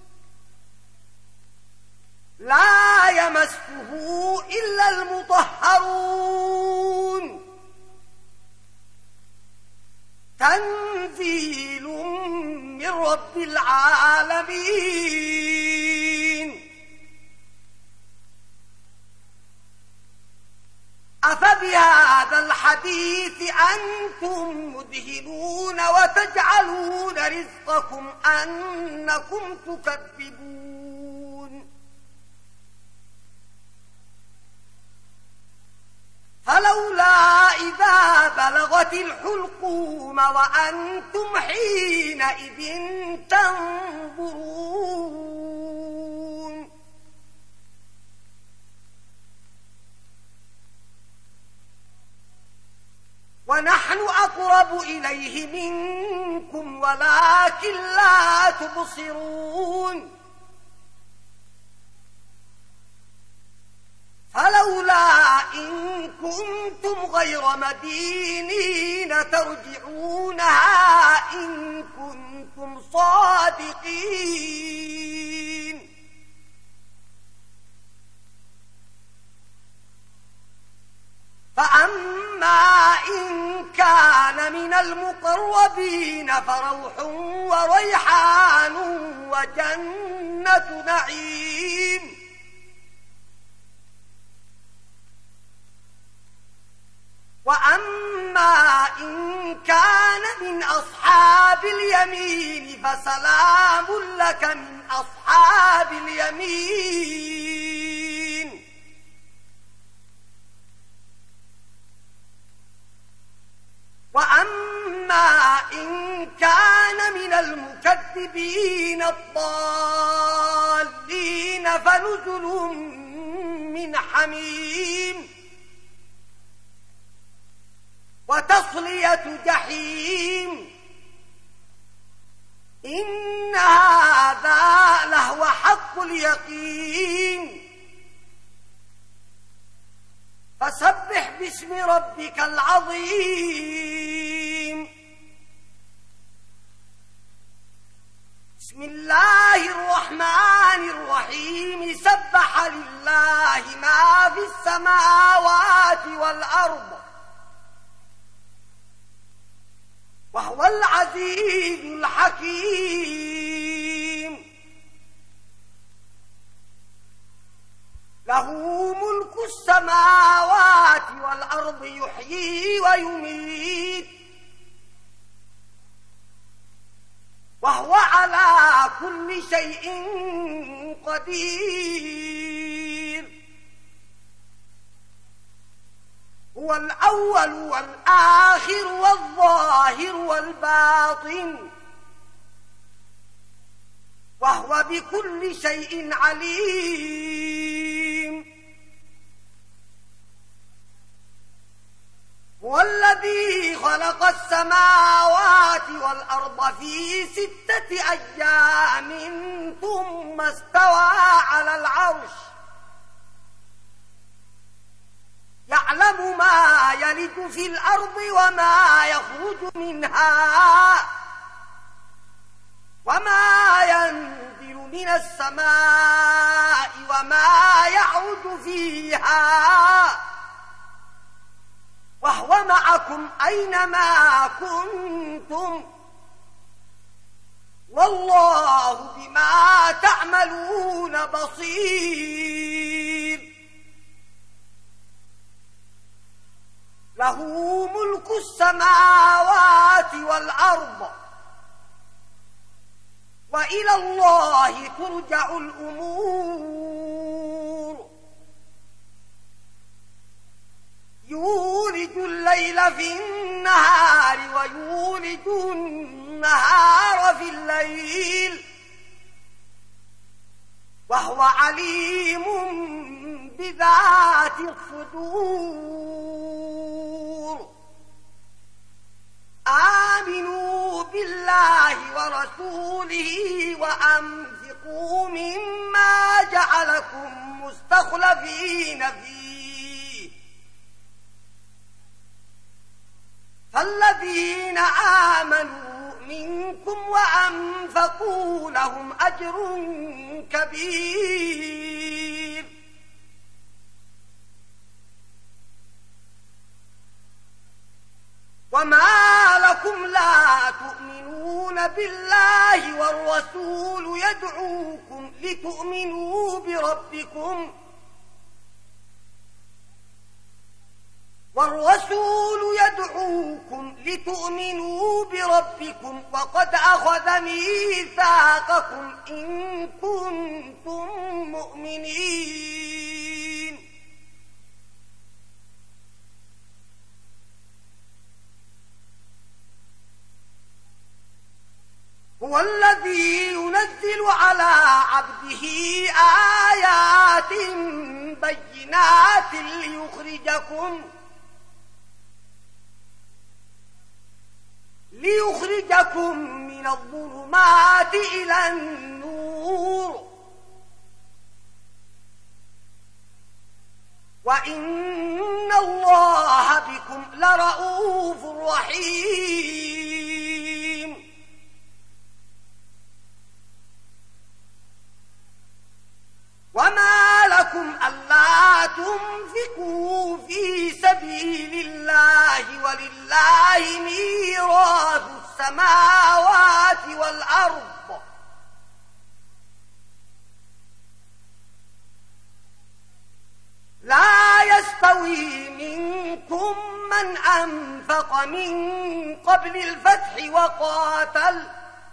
لا يمسه إلا المطهرون تنزيل من رب العالمين أفبهذا الحديث أنتم مدهنون وتجعلون رزقكم أنكم تكذبون فلولا إذا بلغت الحلقوم وأنتم حينئذ تنظرون ونحن أقرب إليه منكم ولكن لا تبصرون فلولا إن كنتم غير مدينين ترجعونها إن كنتم صادقين المقربين فروح وريحان وجنة نعيم. وأما إن كان من أصحاب اليمين فسلام لك من أصحاب اليمين. وأما إن كان من المكذبين الضالين فنزل من حميم وتصلية جحيم. إن هذا لهو حق اليقين. فسبح باسم ربك العظيم. بسم الله الرحمن الرحيم. سبح لله ما في السماوات والأرض وهو العزيز الحكيم. له ملك السماوات والأرض يحيي ويميت وهو على كل شيء قدير. هو الأول والآخر والظاهر والباطن وهو بكل شيء عليم. هو الذي خلق السماوات والأرض في 6 أيام ثم استوى على العرش يعلم ما يلج في الأرض وما يخرج منها وما ينزل من السماء وما يعرج فيها وهو معكم أينما كنتم والله بما تعملون بصير. له ملك السماوات والأرض وإلى الله ترجع الأمور. يولج الليل في النهار ويولج النهار في الليل وهو عليم بذات الصدور. آمنوا بالله ورسوله وأنفقوا مما جعلكم مستخلفين فيه فالذين آمنوا منكم وأنفقوا لهم أجر كبير. وما لكم لا تؤمنون بالله والرسول يدعوكم لتؤمنوا بربكم وقد أخذ ميثاقكم إن كنتم مؤمنين. هو الذي ينزل على عبده آيات بينات ليخرجكم من الظلمات إلى النور وإن الله بكم لرؤوف رحيم. وما لكم ألا تنفقوا في سبيل الله ولله ميراث أنفق من قبل الفتح وقاتل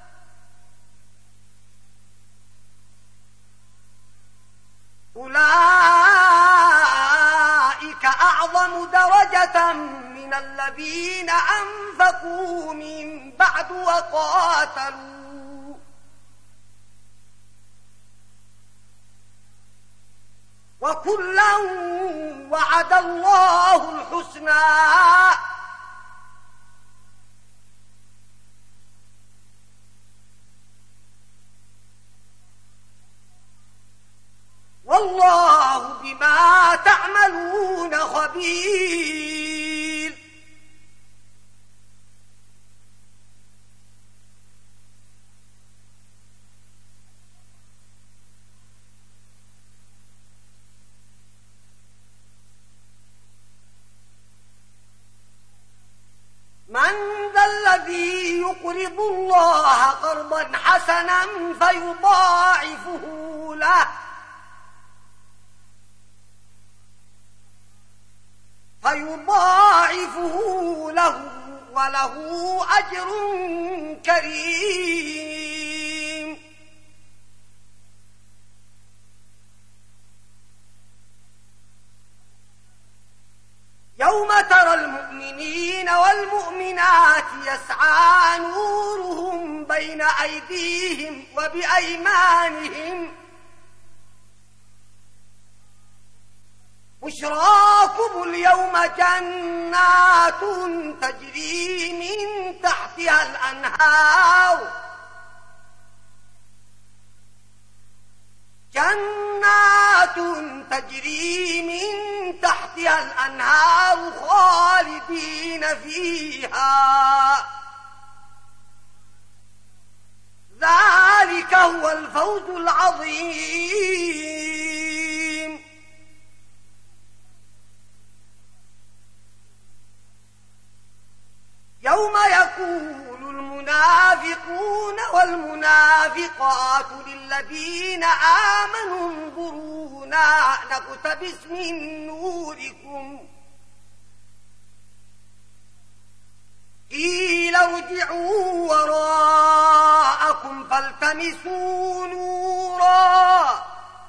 أولئك أعظم درجة من الذين أنفقوا من بعد وقاتلوا وكلا وعد الله الحسنى والله بما تعملون خبير من ذا الذي يقرض الله قرضا حسنا فيضاعفه له وله أجر كريم يوم ترى المؤمنين والمؤمنات يسعى نورهم بين أيديهم وبأيمانهم بشراكم اليوم جنات تجري من تحتها الأنهار خالدين فيها ذلك هو الفوز العظيم يوم يقول المنافقون والمنافقات للذين آمنوا انظرونا نقتبس من نوركم قيل ارجعوا وراءكم فالتمسوا نورا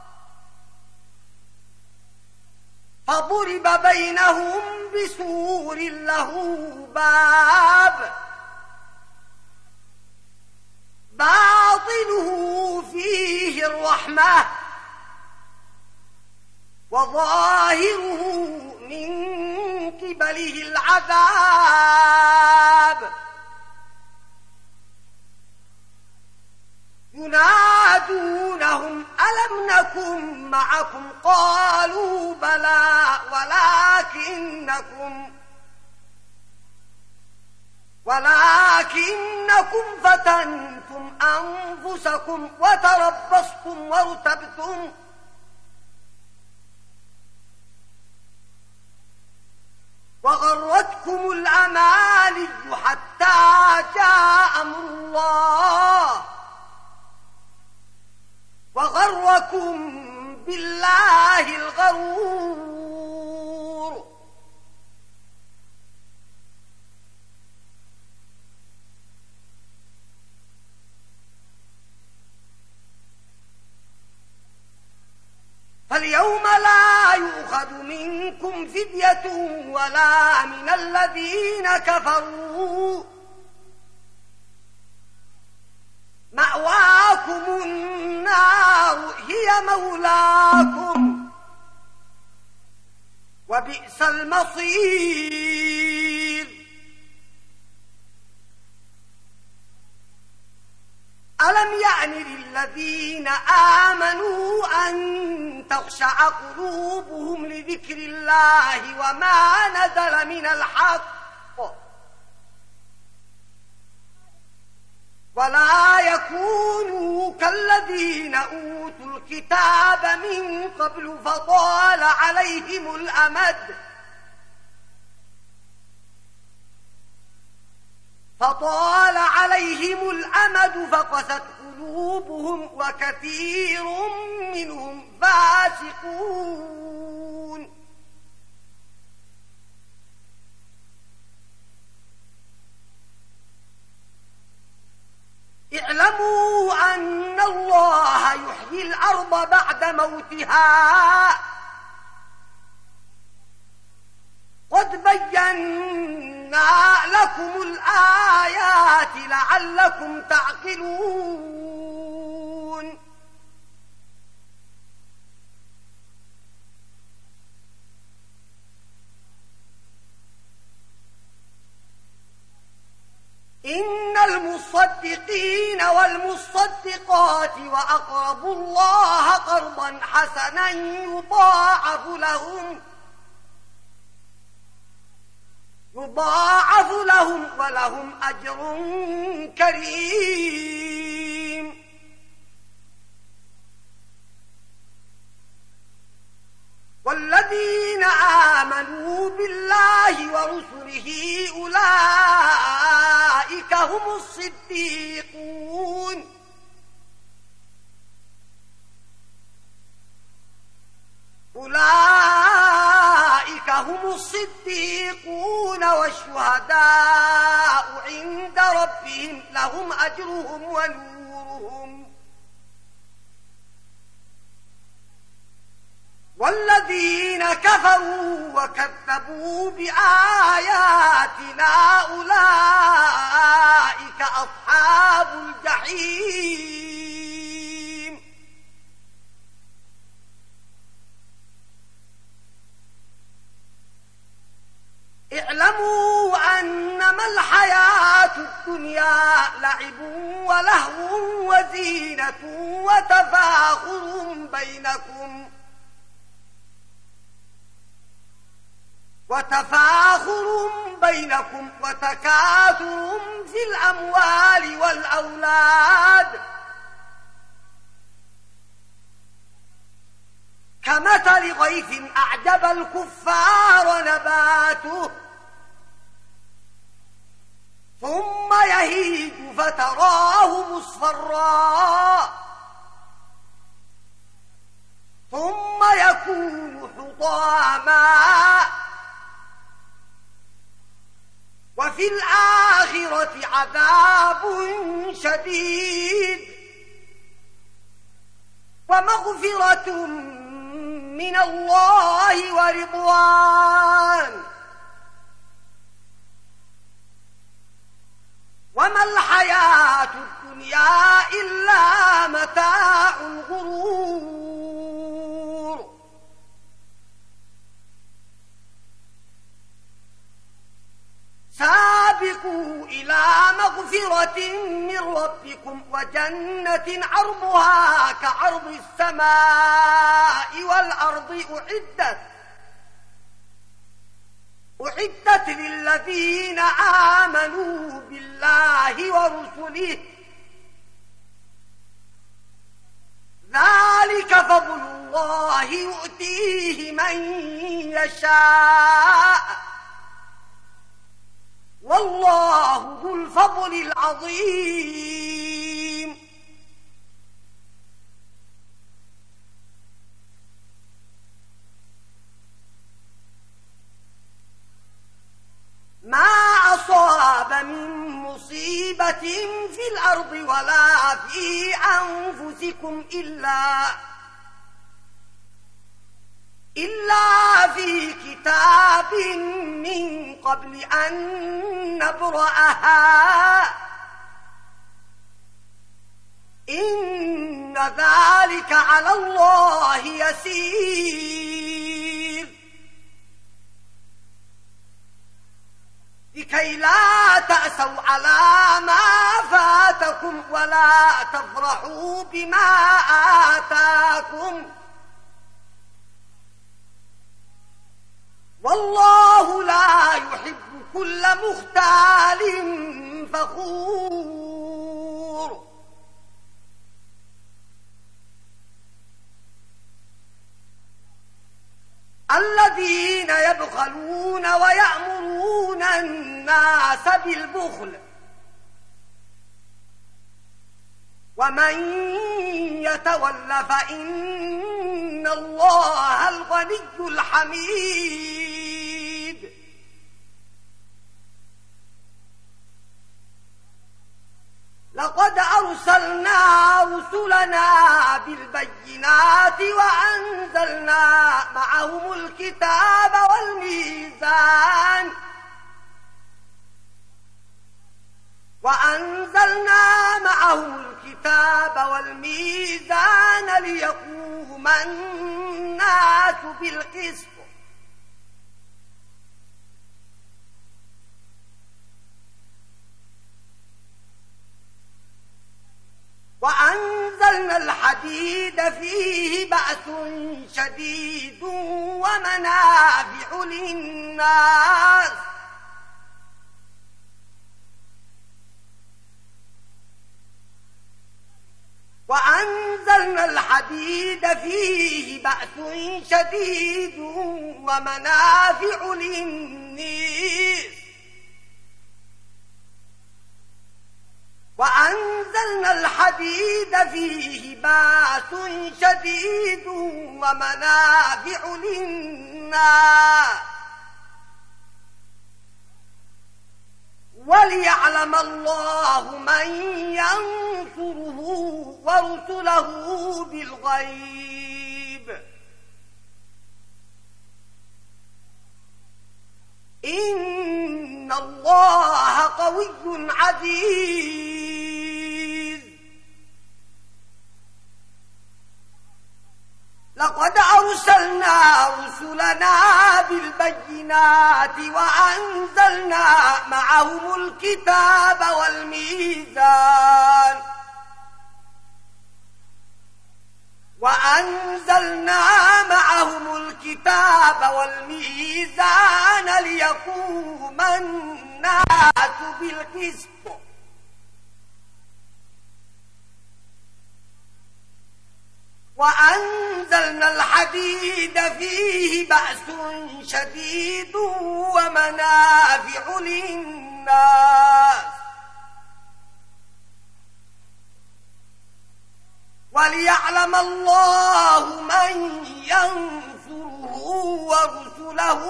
فضرب بينهم بسور له باب باطنه فيه الرحمة وظاهره من قبله العذاب ينادونهم ألم نكن معكم قالوا بلى ولكنكم فتنتم أنفسكم وتربصتم وارتبتم وغرتكم الأماني حتى جاء أمر الله وغركم بالله الغرور فاليوم لا يؤخذ منكم فدية ولا من الذين كفروا مأواكم النار هي مولاكم وبئس المصير ألم يعن للذين آمنوا أن تخشع قلوبهم لذكر الله وما نزل من الحق ولا يكونوا كالذين أوتوا الكتاب من قبل فطال عليهم الأمد فقست قلوبهم وكثير منهم فاسقون الأرض بعد موتها قد بينا لكم الآيات لعلكم تعقلون إن المصدقين والمصدقات وأقرضوا الله قرضا حسنا يضاعف لهم ولهم أجر كريم والذين آمنوا بالله ورسله أولئك هم الصديقون والشهداء عند ربهم لهم أجرهم ونورهم والذين كفروا وكذبوا بآياتنا أولئك أصحاب الجحيم اعلموا أنما الحياة الدنيا لعب ولهو وزينة وتفاخر بينكم وتكاثر في الأموال والأولاد كمثل غيث أعجب الكفار نباته ثم يهيج فتراه مصفرا ثم يكون حطاما وفي الآخرة عذاب شديد ومغفرة من الله ورضوان وما الحياة الدنيا إلا متاع الغرور سابقوا إلى مغفرة من ربكم وجنة عرضها كعرض السماء والأرض أعدت للذين آمنوا بالله ورسله ذلك فضل الله يؤتيه من يشاء والله ذو الفضل العظيم ما أصاب من مصيبة في الأرض ولا في أنفسكم إلا في كتاب من قبل أن نبرأها إن ذلك على الله يسير لكي لا تأسوا على ما فاتكم ولا تفرحوا بما آتاكم والله لا يحب كل مختال فخور الذين يبخلون ويأمرون الناس بالبخل ومن يتول فإن الله الغني الحميد لقد أرسلنا رسلنا بالبينات وأنزلنا معهم الكتاب والميزان ليقوم الناس بالقسط وأنزلنا الحديد فيه بأس شديد ومنافع للناس وأنزلنا الحديد فيه بأس شديد ومنافع للناس وليعلم الله من ينصره ورسله بالغيب إن الله قوي عزيز. لقد أرسلنا رسلنا بالبينات وأنزلنا معهم الكتاب والميزان ليقوم الناس بالقسط وأنزلنا الحديد فيه بأس شديد ومنافع للناس وليعلم الله من ينصره ورسله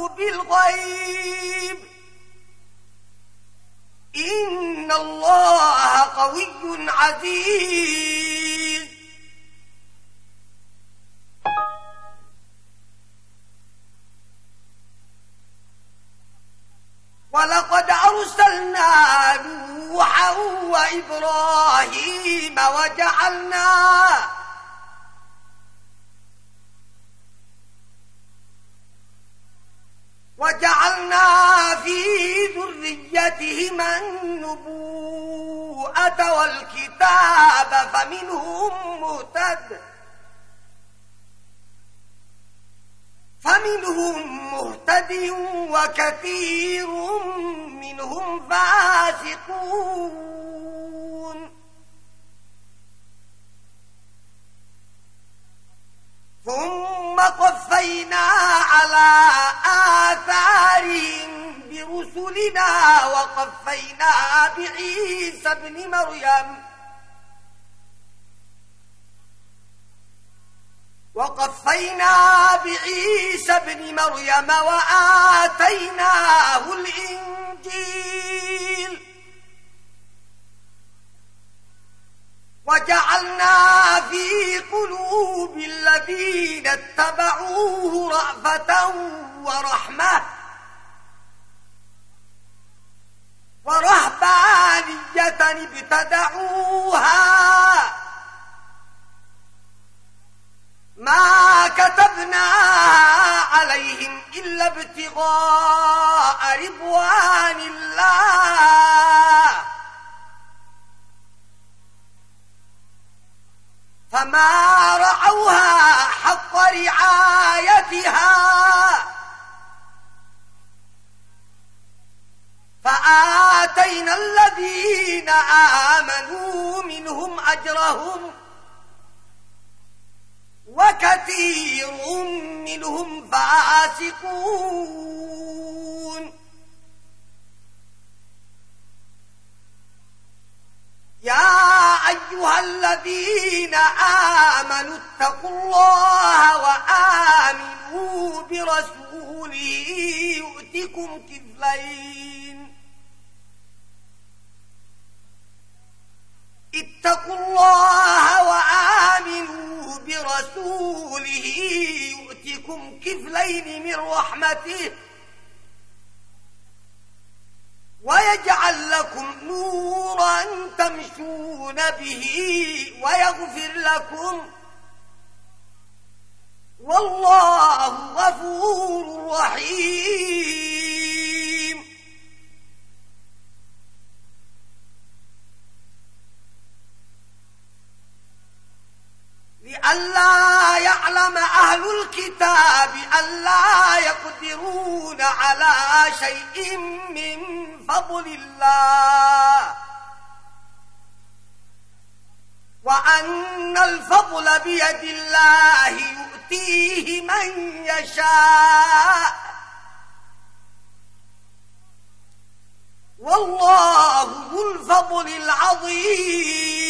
بالغيب إن الله قوي عزيز. ولقد أرسلنا نوحا وإبراهيم وجعلنا في ذريتهما النبوءة والكتاب فمنهم مهتد وكثير منهم فاسقون. ثم قفينا على آثارهم برسلنا وقفينا بعيسى ابن مريم وآتيناه الإنجيل وجعلنا في قلوب الذين اتبعوه رأفة ورهبانية ابتدعوها ما كتبناها عليهم إلا ابتغاء رضوان الله فما رعوها حق رعايتها فآتينا الذين آمنوا منهم أجرهم وكثير منهم فاسقون. يا أيها الذين آمنوا اتقوا الله وآمنوا برسوله يؤتكم كفلين اتقوا الله وآمنوا برسوله يؤتكم كفلين من رحمته ويجعل لكم نورا تمشون به ويغفر لكم والله غفور رحيم. لئلا يعلم أهل الكتاب ألا يقدرون على شيء من فضل الله وأن الفضل بيد الله يؤتيه من يشاء والله ذو الفضل العظيم.